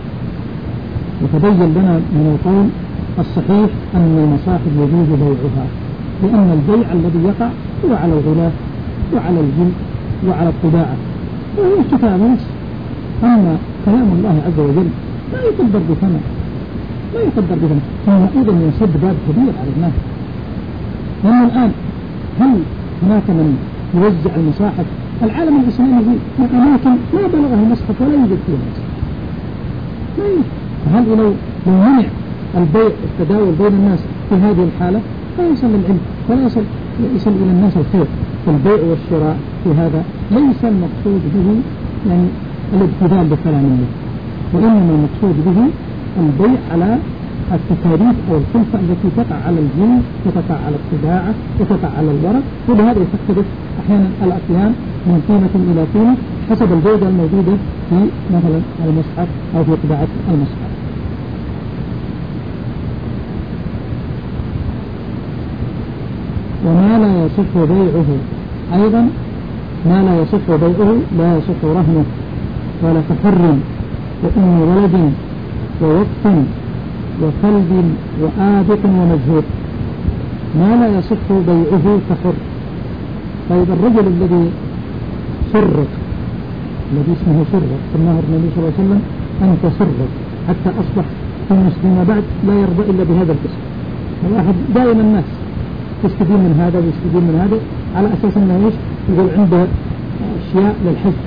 وتبين لنا من القول الصحيح أن المصاحف يجوز بيعها، لأن البيع الذي يقع هو على الغلاف وعلى الجلد وعلى الطباعة وهو كتاب بس. أما كلام الله عز وجل لا يقدر بثمن، لا يقدر بثمن. ثم أيضا ينسد باب كبير على الناس، لأن الآن هل هناك من يوزع المصاحف؟ العالم الإسلامي في أماكن ما بلغه المصحف ولا يوجد فيها المصحف، لا يوجد. فهل لو لو منع البيع التداول بين الناس في هذه الحالة لا يصل للعلم ولا يصل يصل إلى الناس الخير. فالبيع والشراء في هذا ليس المقصود به يعني الابتذال بكلام الله، وإنما المقصود به البيع على التكاليف أو الكلفة التي تقع على الجلد وتقع على الطباعة وتقع على الورق، ولهذا تختلف أحيانا الأقيام من قيمة إلى قيمة حسب الجودة الموجودة في مثلا المصحف أو في طباعة المصحف. وما لا يصح بيعه أيضا، ما لا يصح بيعه لا يصح رهنه ولا كحر وأم ولد ووقف وكلب وآبق ومجهول. ما لا يصح بيعه كحر. طيب الرجل الذي سرق، الذي اسمه سرق، سماه النبي صلى الله عليه وسلم أنت سرق، حتى أصبح في المسلمين بعد لا يرضى إلا بهذا الاسم. الواحد دائما الناس يستفيد من هذا ويستفيد من هذا على أساس أنه إيش يقول عنده أشياء للحفظ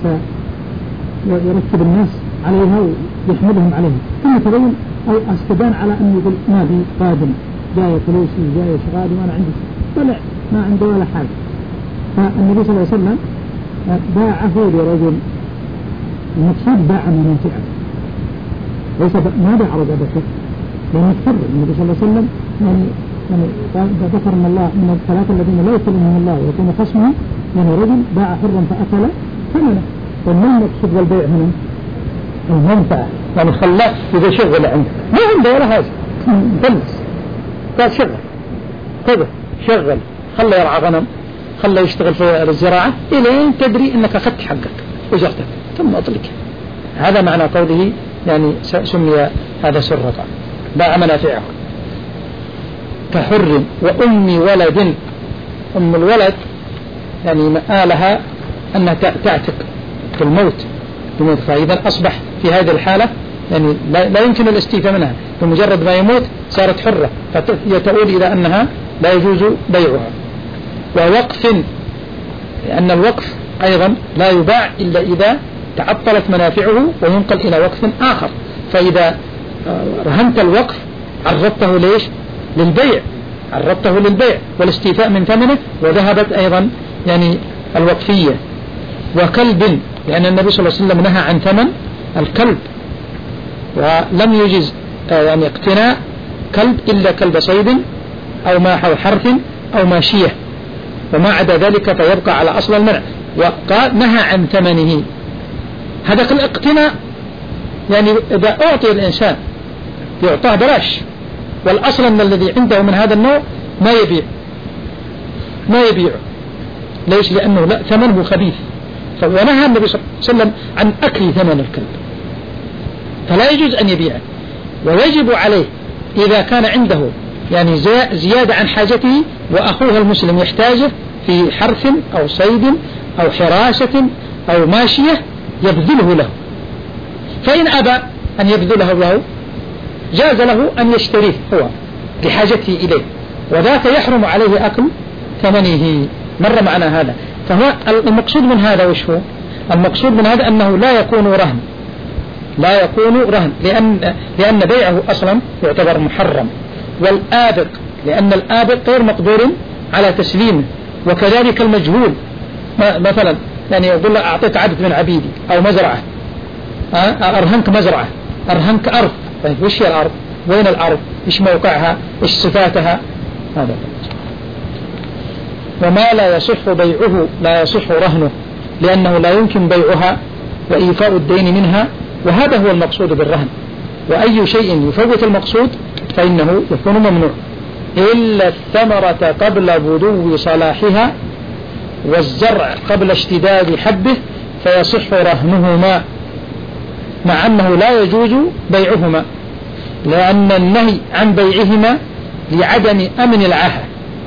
فيركب الناس عليها ويحملهم عليها، ثم تبين أو استبان على أنه يقول ما بي قادم جاي فلوسي جاي شغالي وأنا عندي، طلع ما عنده ولا حاجة. فالنبي صلى الله عليه وسلم باعه لرجل، المقصود باع منافعه ليس ما باع رقبته، لأنه اضطر. النبي صلى الله عليه وسلم يعني يعني ذكر من الله من الثلاثة الذين لا يكلمهم الله ويكون خصمهم، يعني رجل باع حرا فأكل ثمنه. فما المقصود بالبيع هنا؟ المنفعة، يعني خلاه إذا شغل عنده ما عنده ولا حاجة فلس، قال شغل كذا شغل، خلى يرعى غنم، خلى يشتغل في الزراعة إلين تدري أنك أخذت حقك وجرتك ثم أطلق. هذا معنى قوله يعني سمي هذا سرقة، باع منافعه. كحر وأم ولد، أم الولد يعني مآلها أنها تعتق في الموت، فإذا أصبح في هذه الحالة يعني لا يمكن الاستيفاء منها، بمجرد ما يموت صارت حرة، فتؤول إلى أنها لا يجوز بيعها. ووقف، لأن الوقف أيضا لا يباع إلا إذا تعطلت منافعه وينقل إلى وقف آخر. فإذا رهنت الوقف عرضته ليش؟ للبيع، عرضته للبيع والاستيفاء من ثمنه، وذهبت أيضا يعني الوقفية. وكلب، لأن النبي صلى الله عليه وسلم نهى عن ثمن الكلب، ولم يجز يعني اقتناء كلب إلا كلب صيد أو ما حرث أو ماشية، وما عدا ذلك فيبقى على أصل المنع. وقال نهى عن ثمنه. هذا الاقتناء يعني إذا أعطي الإنسان يعطاه بلاش، والأصل أن الذي عنده من هذا النوع ما يبيع ما يبيع ليش؟ لأنه لا ثمنه خبيث. ونهى النبي صلى الله عليه وسلم عن أكل ثمن الكلب، فلا يجوز أن يبيعه. ويجب عليه إذا كان عنده يعني زيادة عن حاجته وأخوه المسلم يحتاجه في حرث أو صيد أو حراسة أو ماشية يبذله له، فإن أبى أن يبذله له جاز له أن يشتريه هو لحاجته إليه، وذاك يحرم عليه أكل ثمنه. مر معنا هذا. فهو المقصود من هذا وش هو؟ المقصود من هذا أنه لا يكون رهن، لا يكون رهن لأن, لأن بيعه أصلا يعتبر محرم. والآبق، لأن الآبق غير مقدور على تسليمه. وكذلك المجهول، مثلا يعني يقول له أعطيك عبد من عبيدي أو مزرعة، أرهنك مزرعة، أرهنك أرض. طيب وش هي الأرض؟ وين الأرض؟ إيش موقعها؟ إيش صفاتها؟ هذا. وما لا يصح بيعه لا يصح رهنه، لأنه لا يمكن بيعها وإيفاء الدين منها، وهذا هو المقصود بالرهن. وأي شيء يفوت المقصود فإنه يكون ممنوع، إلا الثمرة قبل بدو صلاحها والزرع قبل اشتداد حبه فيصح رهنهما، مع أنه لا يجوز بيعهما، لأن النهي عن بيعهما لعدم أمن العاهة،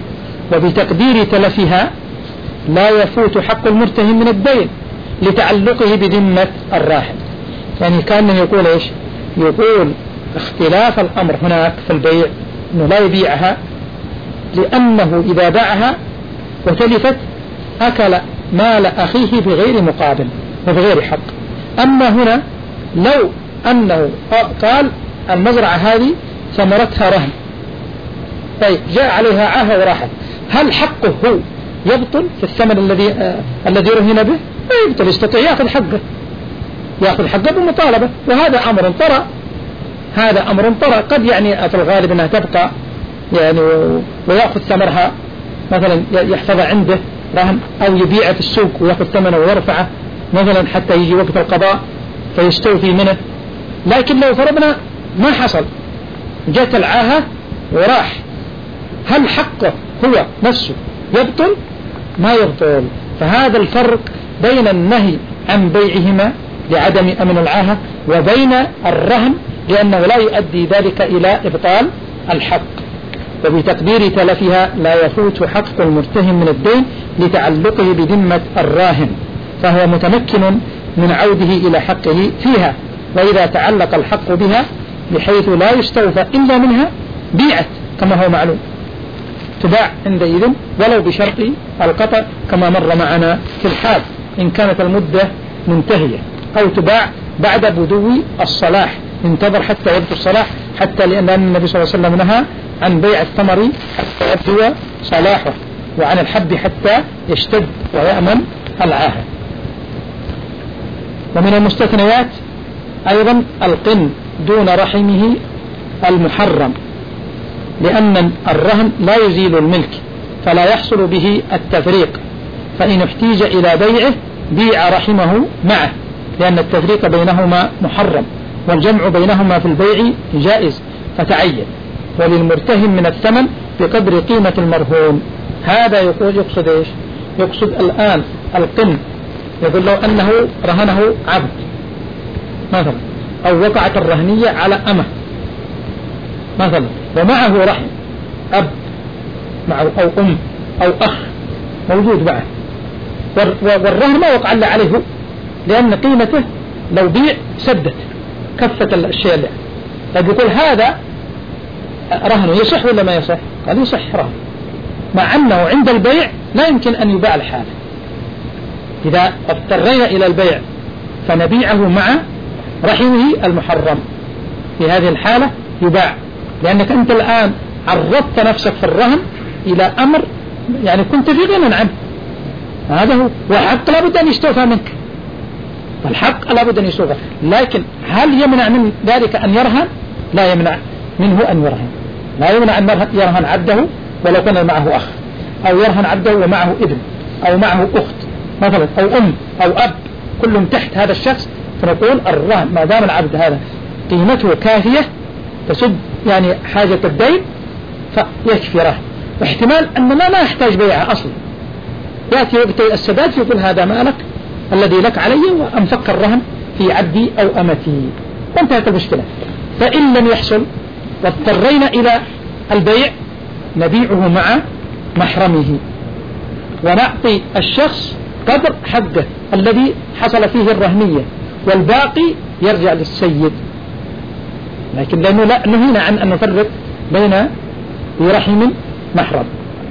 وبتقدير تلفها لا يفوت حق المرتهن من الدين لتعلقه بذمة الراهن. يعني كأنه يقول إيش؟ يقول اختلاف الأمر هناك في البيع أنه لا يبيعها لأنه إذا باعها وتلفت أكل مال أخيه بغير مقابل وبغير حق. أما هنا لو أنه قال المزرعة هذه ثمرتها رهن، طيب جاء عليها عاهة وراحت، هل حقه هو يبطل في الثمن الذي آه الذي رهن به؟ لا يبطل، يستطيع يأخذ حقه يأخذ حقه بمطالبة. وهذا أمر طرأ هذا أمر طرأ قد يعني في الغالب أنها تبقى يعني ويأخذ ثمرها مثلا يحفظها عنده رهن أو يبيعه في السوق ويأخذ ثمنه ويرفعه مثلا حتى يجي وقت القضاء فيستوفي منه. لكن لو فرضنا ما حصل، جت العاهة وراح، هل حقه هو نفسه يبطل؟ ما يبطل. فهذا الفرق بين النهي عن بيعهما لعدم أمن العاهة وبين الرهن لأنه لا يؤدي ذلك إلى إبطال الحق. وبتقدير تلفها لا يفوت حق المرتهن من الدين لتعلقه بذمة الراهن، فهو متمكن من عوده إلى حقه فيها. وإذا تعلق الحق بها بحيث لا يستوفى إلا منها بيعت كما هو معلوم، تباع عندئذ ولو بشرط القطع كما مر معنا في الحال إن كانت المدة منتهية، أو تباع بعد بدو الصلاح، انتظر حتى يبدو الصلاح، حتى لأن النبي صلى الله عليه وسلم نهى عن بيع الثمر حتى يبدو صلاحه، وعن الحب حتى يشتد ويأمن العاهة. ومن المستثنيات أيضا القن دون رحمه المحرم، لأن الرهن لا يزيل الملك فلا يحصل به التفريق، فإن احتيج إلى بيعه بيع رحمه معه، لأن التفريق بينهما محرم والجمع بينهما في البيع جائز فتعين. وللمرتهن من الثمن بقدر قيمة المرهون. هذا يقول يقصد إيش؟ يقصد الآن القن، يقول لو أنه رهنه عبد مثلا، أو وقعت الرهنية على أمه مثلا ومعه رحم أب معه أو أم أو أخ موجود معه، والرهن ما وقع إلا عليه لأن قيمته لو بيع سدت كفة الشيء اللي طيب يقول هذا رهنه يصح ولا ما يصح؟ قال يصح رهن، مع أنه عند البيع لا يمكن أن يباع الحالة. إذا اضطرينا إلى البيع فنبيعه مع رحمه المحرم، في هذه الحالة يباع، لأنك أنت الآن عرضت نفسك في الرهن إلى أمر يعني كنت في غنى عنه، هذا هو، والحق لابد أن يستوفى منك، الحق لابد أن يستوفى. لكن هل يمنع من ذلك أن يرهن؟ لا يمنع منه أن يرهن، لا يمنع أن يرهن عبده ولو كان معه أخ، أو يرهن عبده ومعه ابن أو معه أخت مثلا، أو أم أو أب كلهم تحت هذا الشخص، فنقول الرهن ما دام العبد هذا قيمته كافية تسد يعني حاجة الدين فيكفي رهن، واحتمال أن ما ما يحتاج بيعها أصلا، يأتي وقت السداد يقول هذا مالك الذي لك علي وأنفق الرهن في عبدي أو أمتي، وانتهت المشكلة. فإن لم يحصل واضطرينا إلى البيع نبيعه مع محرمه ونعطي الشخص قدر حقه الذي حصل فيه الرهنية، والباقي يرجع للسيد. لكن لأنه لا نهينا عن أن نفرق بين رحم محرم،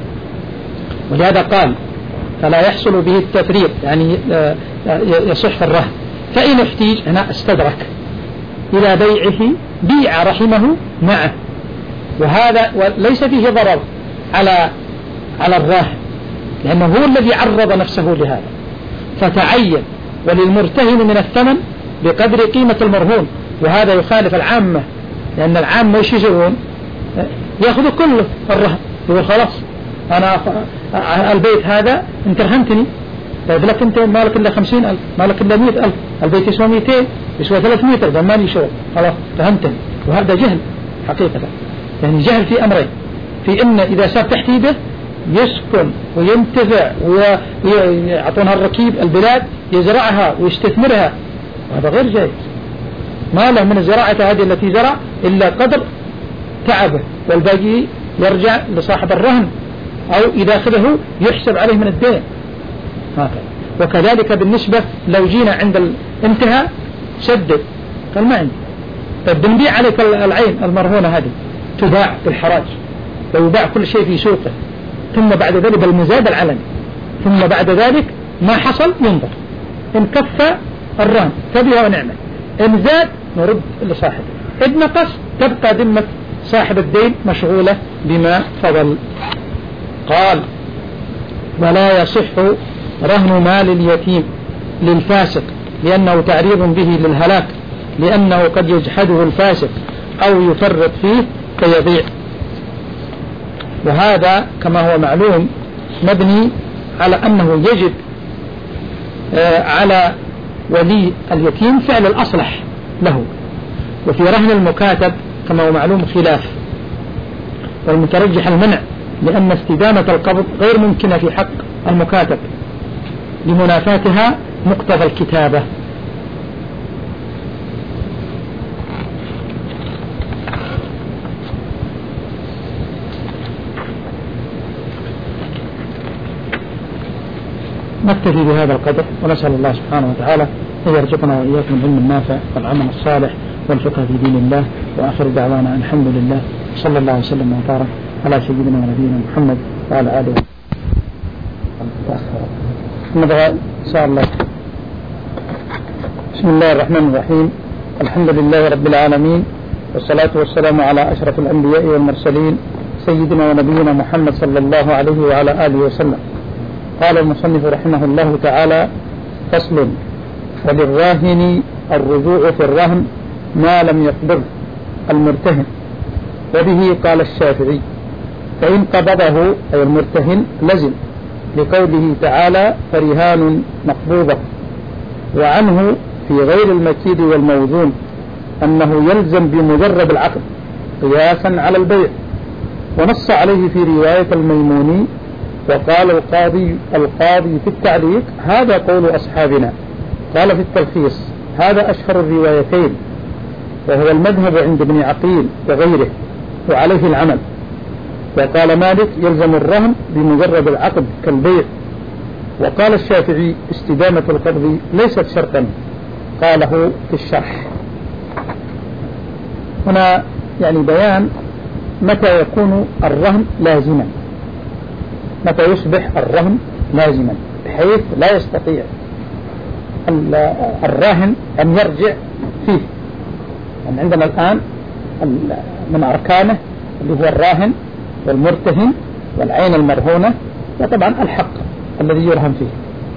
ولهذا قال فلا يحصل به التفريق يعني يصح الرهن. فإن احتيج هنا استدرك إلى بيعه بيع رحمه معه، وهذا وليس فيه ضرر على على الراهن لأنه هو الذي عرض نفسه لهذا، فتعين. وللمرتهن من الثمن بقدر قيمة المرهون، وهذا يخالف العامة، لأن العامة ايش يسوون؟ يأخذوا كله الرهن، يقول خلاص أنا البيت هذا انت رهنتني، طيب لك انت مالك إلا خمسين ألف، مالك إلا مئة ألف، البيت يسوى مئتين، يسوى ثلاثمئة ألف، مالي شغل، خلاص رهنتني. وهذا جهل حقيقة، يعني جهل في أمرين، في إن إذا صار تحت يده يسكن وينتفع ويعطونها الركيب البلاد يزرعها ويستثمرها، وهذا غير جائز. ما له من الزراعة هذه التي زرع إلا قدر تعبه، والباقي يرجع لصاحب الرهن أو إذا أخذه يحسب عليه من الدين هكذا. وكذلك بالنسبة لو جينا عند الانتهاء سدد قال ما عندي، طيب بنبيع عليك العين المرهونة هذه تباع بالحراج، لو باع كل شيء في سوقه، ثم بعد ذلك بالمزاد العلني، ثم بعد ذلك ما حصل ينظر، إن كفى الرهن فبها ونعمة، إن زاد نرد لصاحبه، إن نقص تبقى ذمة صاحب الدين مشغولة بما فضل. قال ولا يصح رهن مال اليتيم للفاسق لأنه تعريض به للهلاك، لأنه قد يجحده الفاسق أو يفرط فيه فيضيع. وهذا كما هو معلوم مبني على أنه يجب على ولي اليتيم فعل الأصلح له. وفي رهن المكاتب كما هو معلوم خلاف، والمترجح المنع، لأن استدامة القبض غير ممكنة في حق المكاتب لمنافاتها مقتضى الكتابة. نكتفي بهذا القدر، ونسأل الله سبحانه وتعالى أن يرزقنا وإياكم العلم النافع والعمل الصالح والفقه في دين الله. وآخر دعوانا الحمد لله، صلى الله وسلم وبارك على سيدنا ونبينا محمد وعلى آله نبغى إن شاء الله. بسم الله الرحمن الرحيم، الحمد لله رب العالمين، والصلاة والسلام على أشرف الأنبياء والمرسلين سيدنا ونبينا محمد صلى الله عليه وعلى آله وسلم. قال المصنف رحمه الله تعالى: فصل: وللراهن الرجوع في الرهن ما لم يقبض المرتهن. وبه قال الشافعي: فإن قبضه أي المرتهن لزم، لقوله تعالى: فرهان مقبوضة. وعنه في غير المكيد والموزون أنه يلزم بمجرد العقد قياسا على البيع. ونص عليه في رواية الميموني. وقال القاضي القاضي في التعليق: هذا قول أصحابنا. قال في التلخيص: هذا أشهر الروايتين، وهو المذهب عند ابن عقيل وغيره، وعليه العمل. وقال مالك: يلزم الرهن بمجرد العقد كالبيع. وقال الشافعي: استدامة القبض ليست شرطا، قاله في الشرح. هنا يعني بيان متى يكون الرهن لازما، متى يصبح الرهن لازما، بحيث لا يستطيع الراهن أن يرجع فيه. يعني عندنا الآن من أركانه اللي هو الراهن والمرتهن والعين المرهونة، وطبعا الحق الذي يرهن فيه.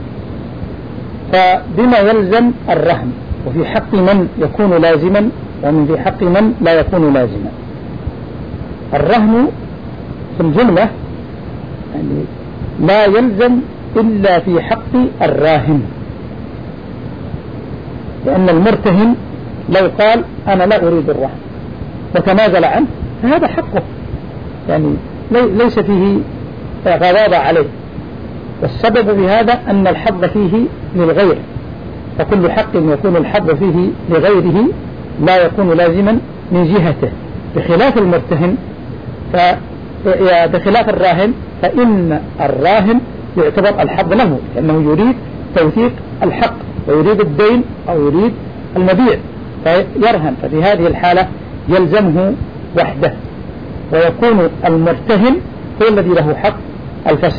فبما يلزم الرهن، وفي حق من يكون لازما ومن في حق من لا يكون لازما. الرهن في الجملة يعني لا يلزم إلا في حق الراهن، لأن المرتهن لو قال أنا لا أريد الرهن وتنازل عنه فهذا حقه، يعني ليس فيه غضاضة عليه. والسبب في هذا أن الحظ فيه للغير، فكل حق يكون الحظ فيه لغيره لا يكون لازما من جهته، بخلاف المرتهن بخلاف الراهن، فإن الراهن يعتبر الحظ له، لأنه يريد توثيق الحق ويريد الدين أو يريد المبيع فيرهن، ففي هذه الحالة يلزمه وحده، ويكون المرتهن هو الذي له حق الفسخ.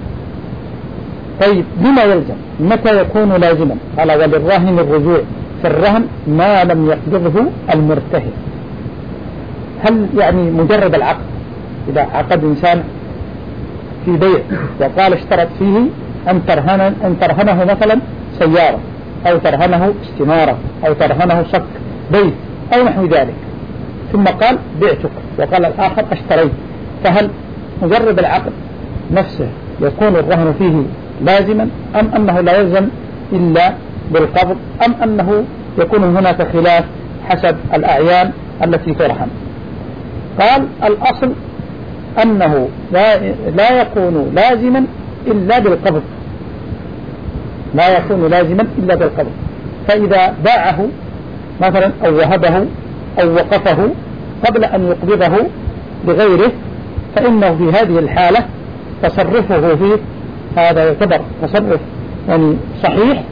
طيب بما يلزم؟ متى يكون لازما؟ قال: وللراهن الرجوع في الرهن ما لم يقبضه المرتهن. هل يعني مجرد العقد؟ إذا عقد إنسان في بيع وقال اشترط فيه أن ترهن أن ترهنه مثلا سيارة، أو ترهنه استمارة، أو ترهنه صك بيت أو نحو ذلك، ثم قال بعتك، وقال الآخر اشتريت، فهل مجرد العقد نفسه يكون الرهن فيه لازما، أم أنه لا يلزم إلا بالقبض، أم أنه يكون هناك خلاف حسب الأعيان التي ترهن؟ قال: الأصل أنه لا, لا يكون لازما إلا بالقبض، لا يكون لازما إلا بالقبض. فإذا باعه مثلا أو وهبه أو وقفه قبل أن يقبضه لغيره، فإنه في هذه الحالة تصرفه فيه هذا يعتبر تصرف يعني صحيح،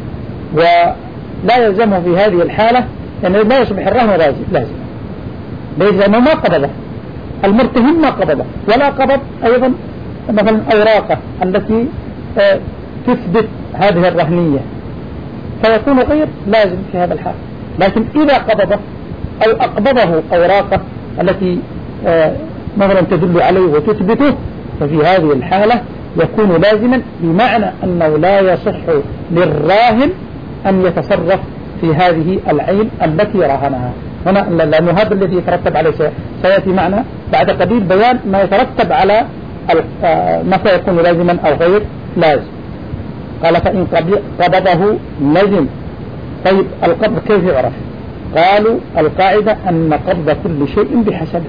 ولا يلزمه في هذه الحالة يعني لا يصبح الرهن لازم، ليس لأنه ما قبضه، المرتهن ما قبضه ولا قبض أيضا مثلا أوراقه التي تثبت هذه الرهنية، فيكون غير لازم في هذا الحال. لكن إذا قبضه أو أقبضه أوراقه التي مثلا تدل عليه وتثبته، ففي هذه الحالة يكون لازما، بمعنى أنه لا يصح للراهن أن يتصرف في هذه العين التي راهنها هنا، لأنه هذا الذي يترتب عليه. سيأتي معنا بعد قليل بيان ما يترتب على متى يكون لازما أو غير لازم. قال فإن قبضه لزم. طيب القبض كيف يعرف؟ قالوا القاعدة أن قبض كل شيء بحسبه،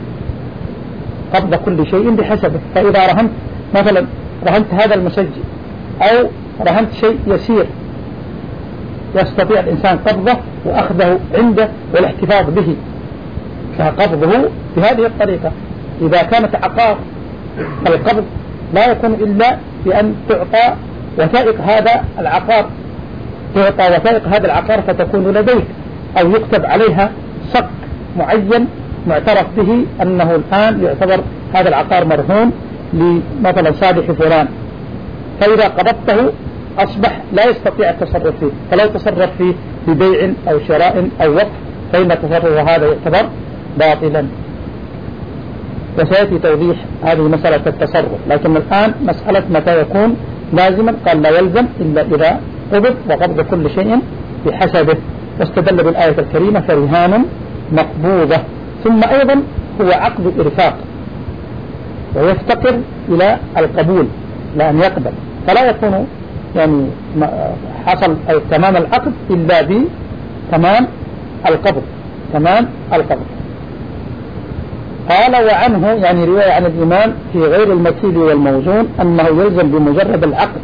قبض كل شيء بحسبه. فإذا رهنت مثلا رهنت هذا المسجل أو رهنت شيء يسير يستطيع الإنسان قبضه وأخذه عنده والاحتفاظ به، فقبضه بهذه الطريقة. إذا كانت عقار فالقبض لا يكون إلا بأن تعطى وثائق هذا العقار، تعطى وثائق هذا العقار فتكون لديك، أو يكتب عليها صك معين معترف به أنه الآن يعتبر هذا العقار مرهون لمثلا صالح فلان، فإذا قبضته أصبح لا يستطيع التصرف فيه، فلا يتصرف فيه ببيع أو شراء أو وقف، فإن تصرف هذا يعتبر باطلا. وسيأتي توضيح هذه مسألة التصرف، لكن الآن مسألة متى يكون لازما. قال لا يلزم إلا إذا قبض، وقبض كل شيء بحسبه. واستدل بالآية الكريمة فرهان مقبوضة. ثم أيضا هو عقد إرفاق ويفتقر إلى القبول لأن يقبل، فلا يكون يعني حصل أو تمام العقد إلا بتمام القبض، تمام القبض. قال وعنه يعني رواية عن الإمام في غير المكيل والموزون أنه يلزم بمجرد العقد،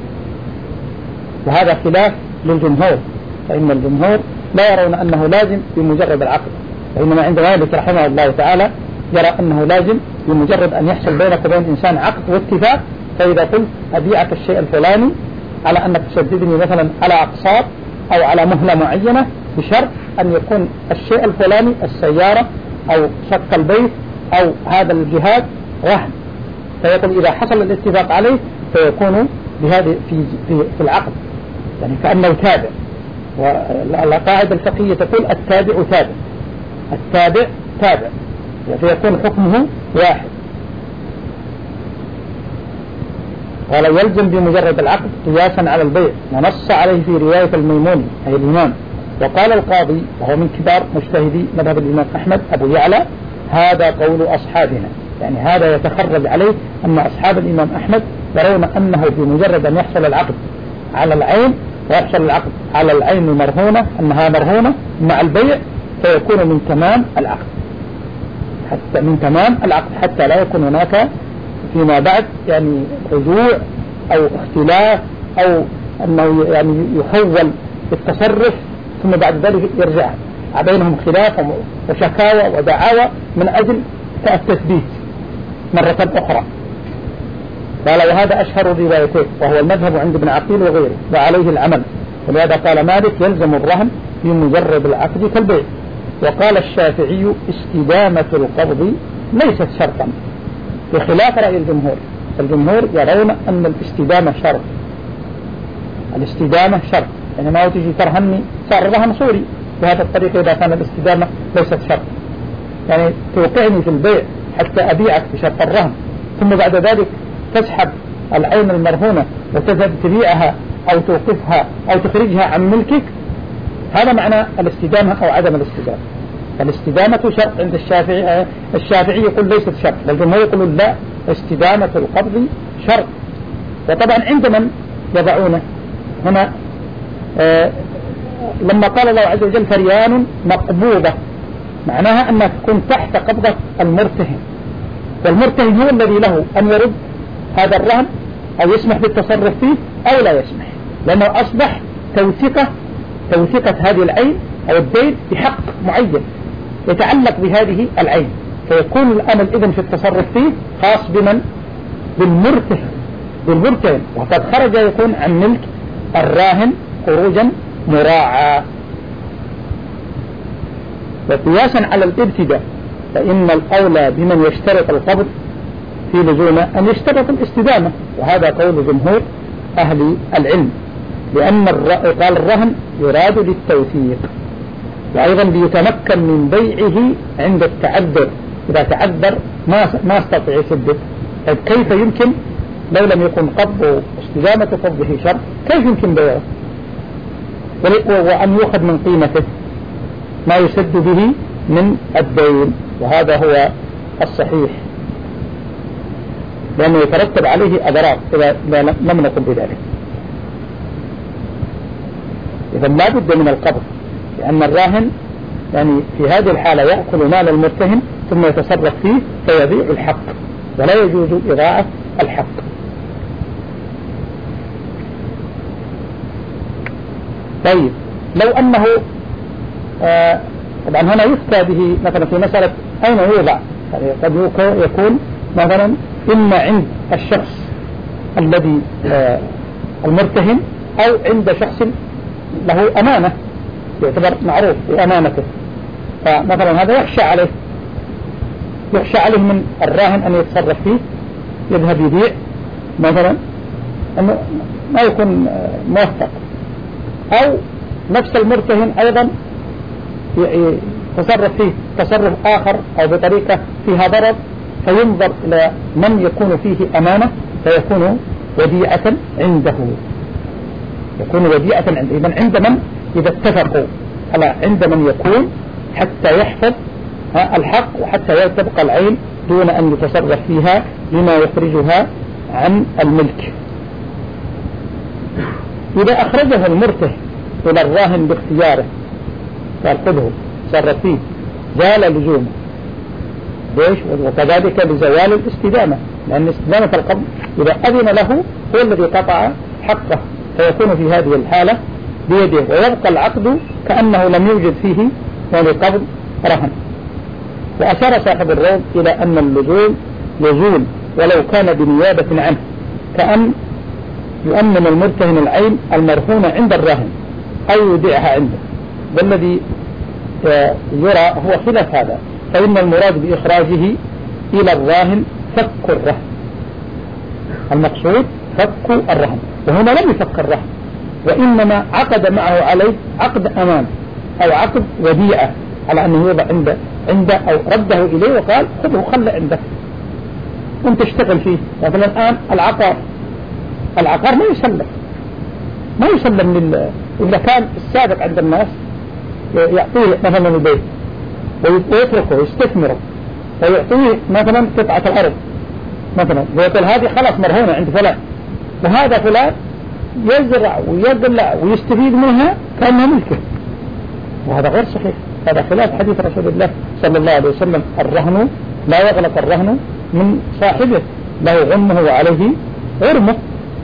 وهذا خلاف للجمهور، فإن الجمهور لا يرون أنه لازم بمجرد العقد، وإنما عند مالك رحمه الله تعالى يرى أنه لازم بمجرد أن يحصل بينك وبين الإنسان عقد واتفاق. فإذا قلت أبيعك الشيء الفلاني على أنك تسددني مثلا على أقساط أو على مهلة معينة، بشرط أن يكون الشيء الفلاني السيارة أو شق البيت أو هذا الجهاز رهن، فيقول إذا حصل الاتفاق عليه فيكون بهذه في, في, في العقد، يعني كأنه تابع. والقاعدة الفقهية تقول التابع تابع، التابع تابع، فيكون حكمه واحد. قال يلزم بمجرد العقد قياسا على البيع، ونص عليه في رواية الميموني أي الإمام. وقال القاضي وهو من كبار مجتهدي مذهب الإمام أحمد أبو يعلى هذا قول أصحابنا، يعني هذا يتخرج عليه أن أصحاب الإمام أحمد يرون أنه بمجرد أن يحصل العقد على العين ويحصل العقد على العين المرهونة أنها مرهونة مع البيع فيكون من تمام العقد، حتى من تمام العقد، حتى لا يكون هناك فيما بعد يعني رجوع أو اختلاف أو أنه يعني يحول التصرف ثم بعد ذلك يرجع بينهم خلاف وشكاوى ودعاوى من أجل التثبيت مرة أخرى. قال وهذا أشهر الروايتين وهو المذهب عند ابن عقيل وغيره وعليه العمل، ولهذا قال مالك يلزم الرهن بمجرد العقد كالبيع. وقال الشافعي استدامة القبض ليست شرطا بخلاف رأي الجمهور، الجمهور يرون أن الاستدامة شرط، الاستدامة شرط، يعني ما تجي ترهني صار الرهن صوري بهذا الطريقة إذا كان الاستدامة ليست شرط، يعني توقعني في البيع حتى أبيعك بشرط الرهن ثم بعد ذلك تسحب العين المرهونة وتذهب تبيعها أو توقفها أو تخرجها عن ملكك، هذا معنى الاستدامة أو عدم الاستدامة. الاستدامة شرط عند الشافعي، الشافعي يقول ليست شرط، والجمهور يقولون لا استدامة القبض شرط. وطبعا عند من يضعونه هنا آه لما قال الله عز وجل فريان مقبوضة معناها أنك تكون تحت قبضة المرتهن، والمرتهن هو الذي له أن يرد هذا الرهن أو يسمح بالتصرف فيه أو لا يسمح، لأنه أصبح توثيقة توثيقة هذه العين أو الدين بحق معين يتعلق بهذه العين، فيكون الأمل إذن في التصرف فيه خاص بمن؟ بالمرتهن بالمرتهن، وقد خرج يكون عن ملك الراهن خروجا مراعى. وقياسا على الابتداء فإن الأولى بمن يشترط القبض في لزومه أن يشترط الاستدامة، وهذا قول جمهور أهل العلم، لأن قال الرهن يراد للتوثيق، وأيضا بيتمكن من بيعه عند التعذر، إذا تعذر ما ما استطيع يسدد. طيب كيف يمكن لو لم يكن قبضه استدامة قبضه شرط، كيف يمكن بيعه؟ وأن يؤخذ من قيمته ما يسد به من الدين، وهذا هو الصحيح، لأنه يترتب عليه أضرار إذا لم نقم بذلك. إذا لا بد من القبض، لأن الراهن يعني في هذه الحالة يأكل مال المرتهن ثم يتصرف فيه فيضيع الحق، ولا يجوز إضاعة الحق. طيب لو أنه آه طبعا هنا يفتى به مثلا في مسألة أين يوضع، يعني قد يكون مثلا إما عند الشخص الذي آه المرتهن أو عند شخص له أمانة يعتبر معروف بأمانته، فمثلا هذا يخشى عليه يخشى عليه من الراهن أن يتصرف فيه، يذهب يبيع مثلا أنه ما يكون موفق، أو نفس المرتهن أيضا يتصرف فيه تصرف آخر أو بطريقة فيها ضرر، فينظر إلى من يكون فيه أمانة فيكون وديعة عنده، يكون وديعة عنده من عند من إذا اتفقوا على عند من يكون حتى يحفظ الحق وحتى تبقى العين دون أن يتصرف فيها لما يخرجها عن الملك. إذا أخرجه المرتهن إلى الراهن باختياره قال خذه تصرف فيه زال لزومه، ليش؟ وكذلك لزوال الاستدامة، لأن استدامة القبض إذا أذن له هو الذي قطع حقه، فيكون في هذه الحالة بيده، ويبقى العقد كأنه لم يوجد فيه ولقبض رهن. وأشار صاحب الروض إلى أن اللزوم يزول ولو كان بنيابة عنه، كأن يؤمن المرتهن العين المرهونة عند الراهن أو يودعها عنده، والذي يرى هو خلاف هذا، فإن المراد بإخراجه إلى الراهن فك الرهن، المقصود فك الرهن، وهنا لم يفك الرهن وإنما عقد معه عليه عقد أمان أو عقد وديعة على أنه يوضع عنده عنده أو رده إليه وقال خذه خل عندك وانت اشتغل فيه. مثلا الآن العقار العقار ما يسلم ما يسلم لل... إذا كان السابق عند الناس يعطيه مثلا البيت ويتركه ويستثمره ويعطيه مثلا قطعة الأرض مثلا ويقول هذه خلاص مرهونة عند فلان، وهذا فلان يزرع ويقلع ويستفيد منها كأنها ملكه، وهذا غير صحيح، هذا خلاف حديث رسول الله صلى الله عليه وسلم الرهن لا يغلق الرهن من صاحبه، له غنمه وعليه غرمه.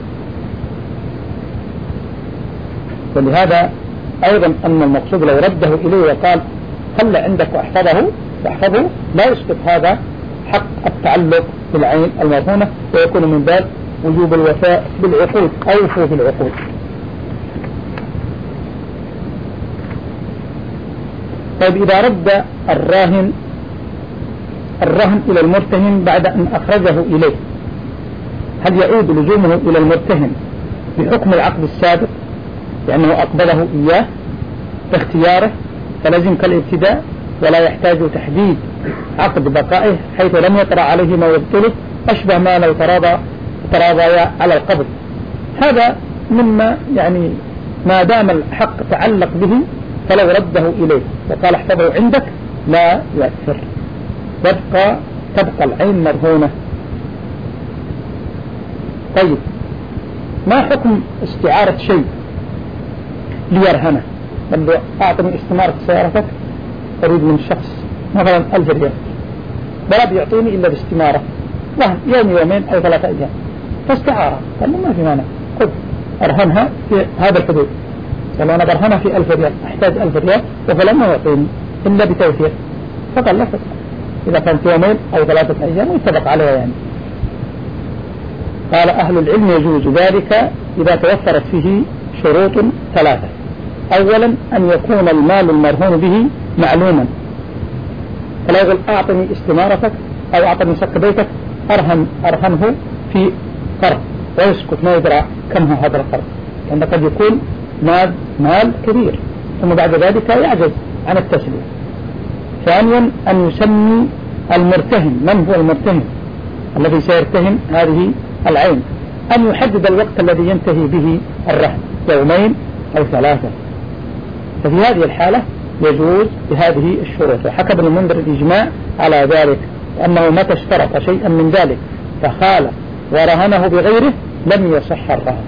ولهذا أيضا أن المقصود لو رده إليه وقال خل عندك واحفظه واحفظه لا يسقط هذا حق التعلق بالعين المرهونة، ويكون من باب وجوب الوفاء بالعقود، أوفوا بالعقود. طيب إذا رد الراهن الرهن إلى المرتهن بعد أن أخرجه إليه، هل يعود لزومه إلى المرتهن بحكم العقد السابق لأنه أقبله إياه باختياره فلازم كالابتداء ولا يحتاج تحديد عقد بقائه حيث لم يطرأ عليه ما يبطله، أشبه ما لو تراضى تراضيا على القبض؟ هذا مما يعني ما دام الحق تعلق به فلو رده إليه وقال احفظه عندك لا يؤثر، تبقى تبقى العين مرهونة. طيب ما حكم استعارة شيء ليرهنه؟ بل أعطني استمارة سيارتك أريد من شخص مثلا ألف ريال ولا بيعطيني إلا باستمارة رهن يوم يومين أو ثلاثة أيام، فاستعارة قال ما في مانع خذ أرهنها في هذا الحدود، قال أنا برهنها في ألف ريال أحتاج ألف ريال وفلما يعطيني إلا بتوفير، فقال لا فقط إذا كانت يومين أو ثلاثة أيام ويتفق عليها يعني. قال أهل العلم يجوز ذلك إذا توفرت فيه شروط ثلاثة. أولا أن يكون المال المرهون به معلوما، فلا يقول أعطني استمارتك أو أعطني سك بيتك أرهن أرهنه في قرض ويسكت ما يدرى كم هو هذا القرض، لأن قد يكون مال, مال كبير ثم بعد ذلك يعجز عن التسليم. ثانيا أن يسمي المرتهن من هو المرتهن الذي سيرتهن هذه العين، أن يحدد الوقت الذي ينتهي به الرهن، يومين أو ثلاثة. ففي هذه الحالة يجوز بهذه الشروط. وحكى ابن المنذر الإجماع على ذلك، أنه متى اشترط شيئا من ذلك فخالف ورهنه بغيره لم يصح الرهن.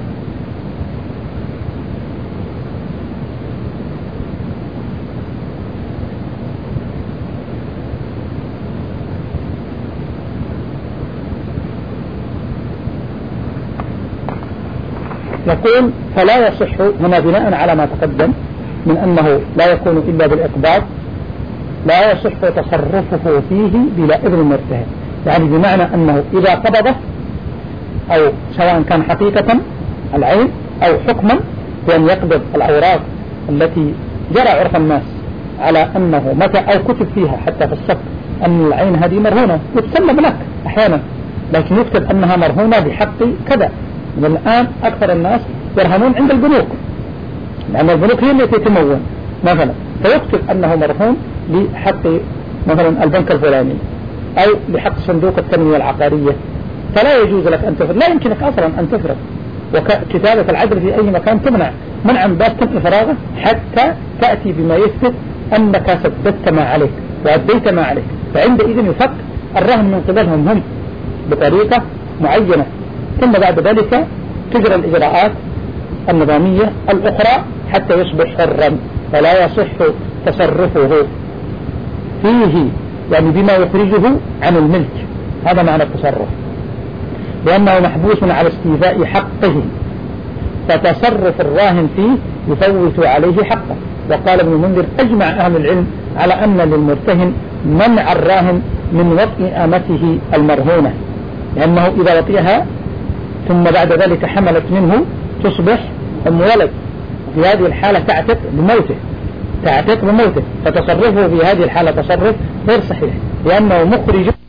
نقول فلا يصح هنا بناء على ما تقدم من أنه لا يكون إلا بالإقباض، لا يصح تصرفه فيه بلا إذن المرتهن، يعني بمعنى أنه إذا قبضه أو سواء كان حقيقة العين أو حكما بأن يقبض الأوراق التي جرى عرف الناس على أنه متى أو كتب فيها حتى في الصف أن العين هذه مرهونة وتسلم لك أحيانا، لكن يكتب أنها مرهونة بحق كذا. والآن أكثر الناس يرهنون عند البنوك، لأن البنوك هي التي تمون مثلا، فيكتب أنه مرهون لحق مثلا البنك الفلاني أو لحق صندوق التنمية العقارية، فلا يجوز لك أن تفرض، لا يمكنك أصلا أن تفرض. وكتابة العدل في أي مكان تمنع منعا باتا إفراغه حتى تأتي بما يثبت أنك سددت ما عليك وأديت ما عليك، فعندئذ يفك الرهن من قبلهم هم بطريقة معينة، ثم بعد ذلك تجرى الإجراءات النظامية الأخرى حتى يصبح حرا، فلا يصح تصرفه فيه يعني بما يخرجه عن الملك. هذا معنى التصرف، لأنه محبوس على استيفاء حقه، فتصرف الراهن فيه يفوت عليه حقه. وقال ابن المنذر أجمع أهل العلم على أن للمرتهن منع الراهن من وطئ أمته المرهونة، لأنه إذا وطئها ثم بعد ذلك حملت منه تصبح أم ولد، في هذه الحالة تعتق بموته تعتق بموته فتصرفه في هذه الحالة تصرف غير صحيح، لأنه مخرج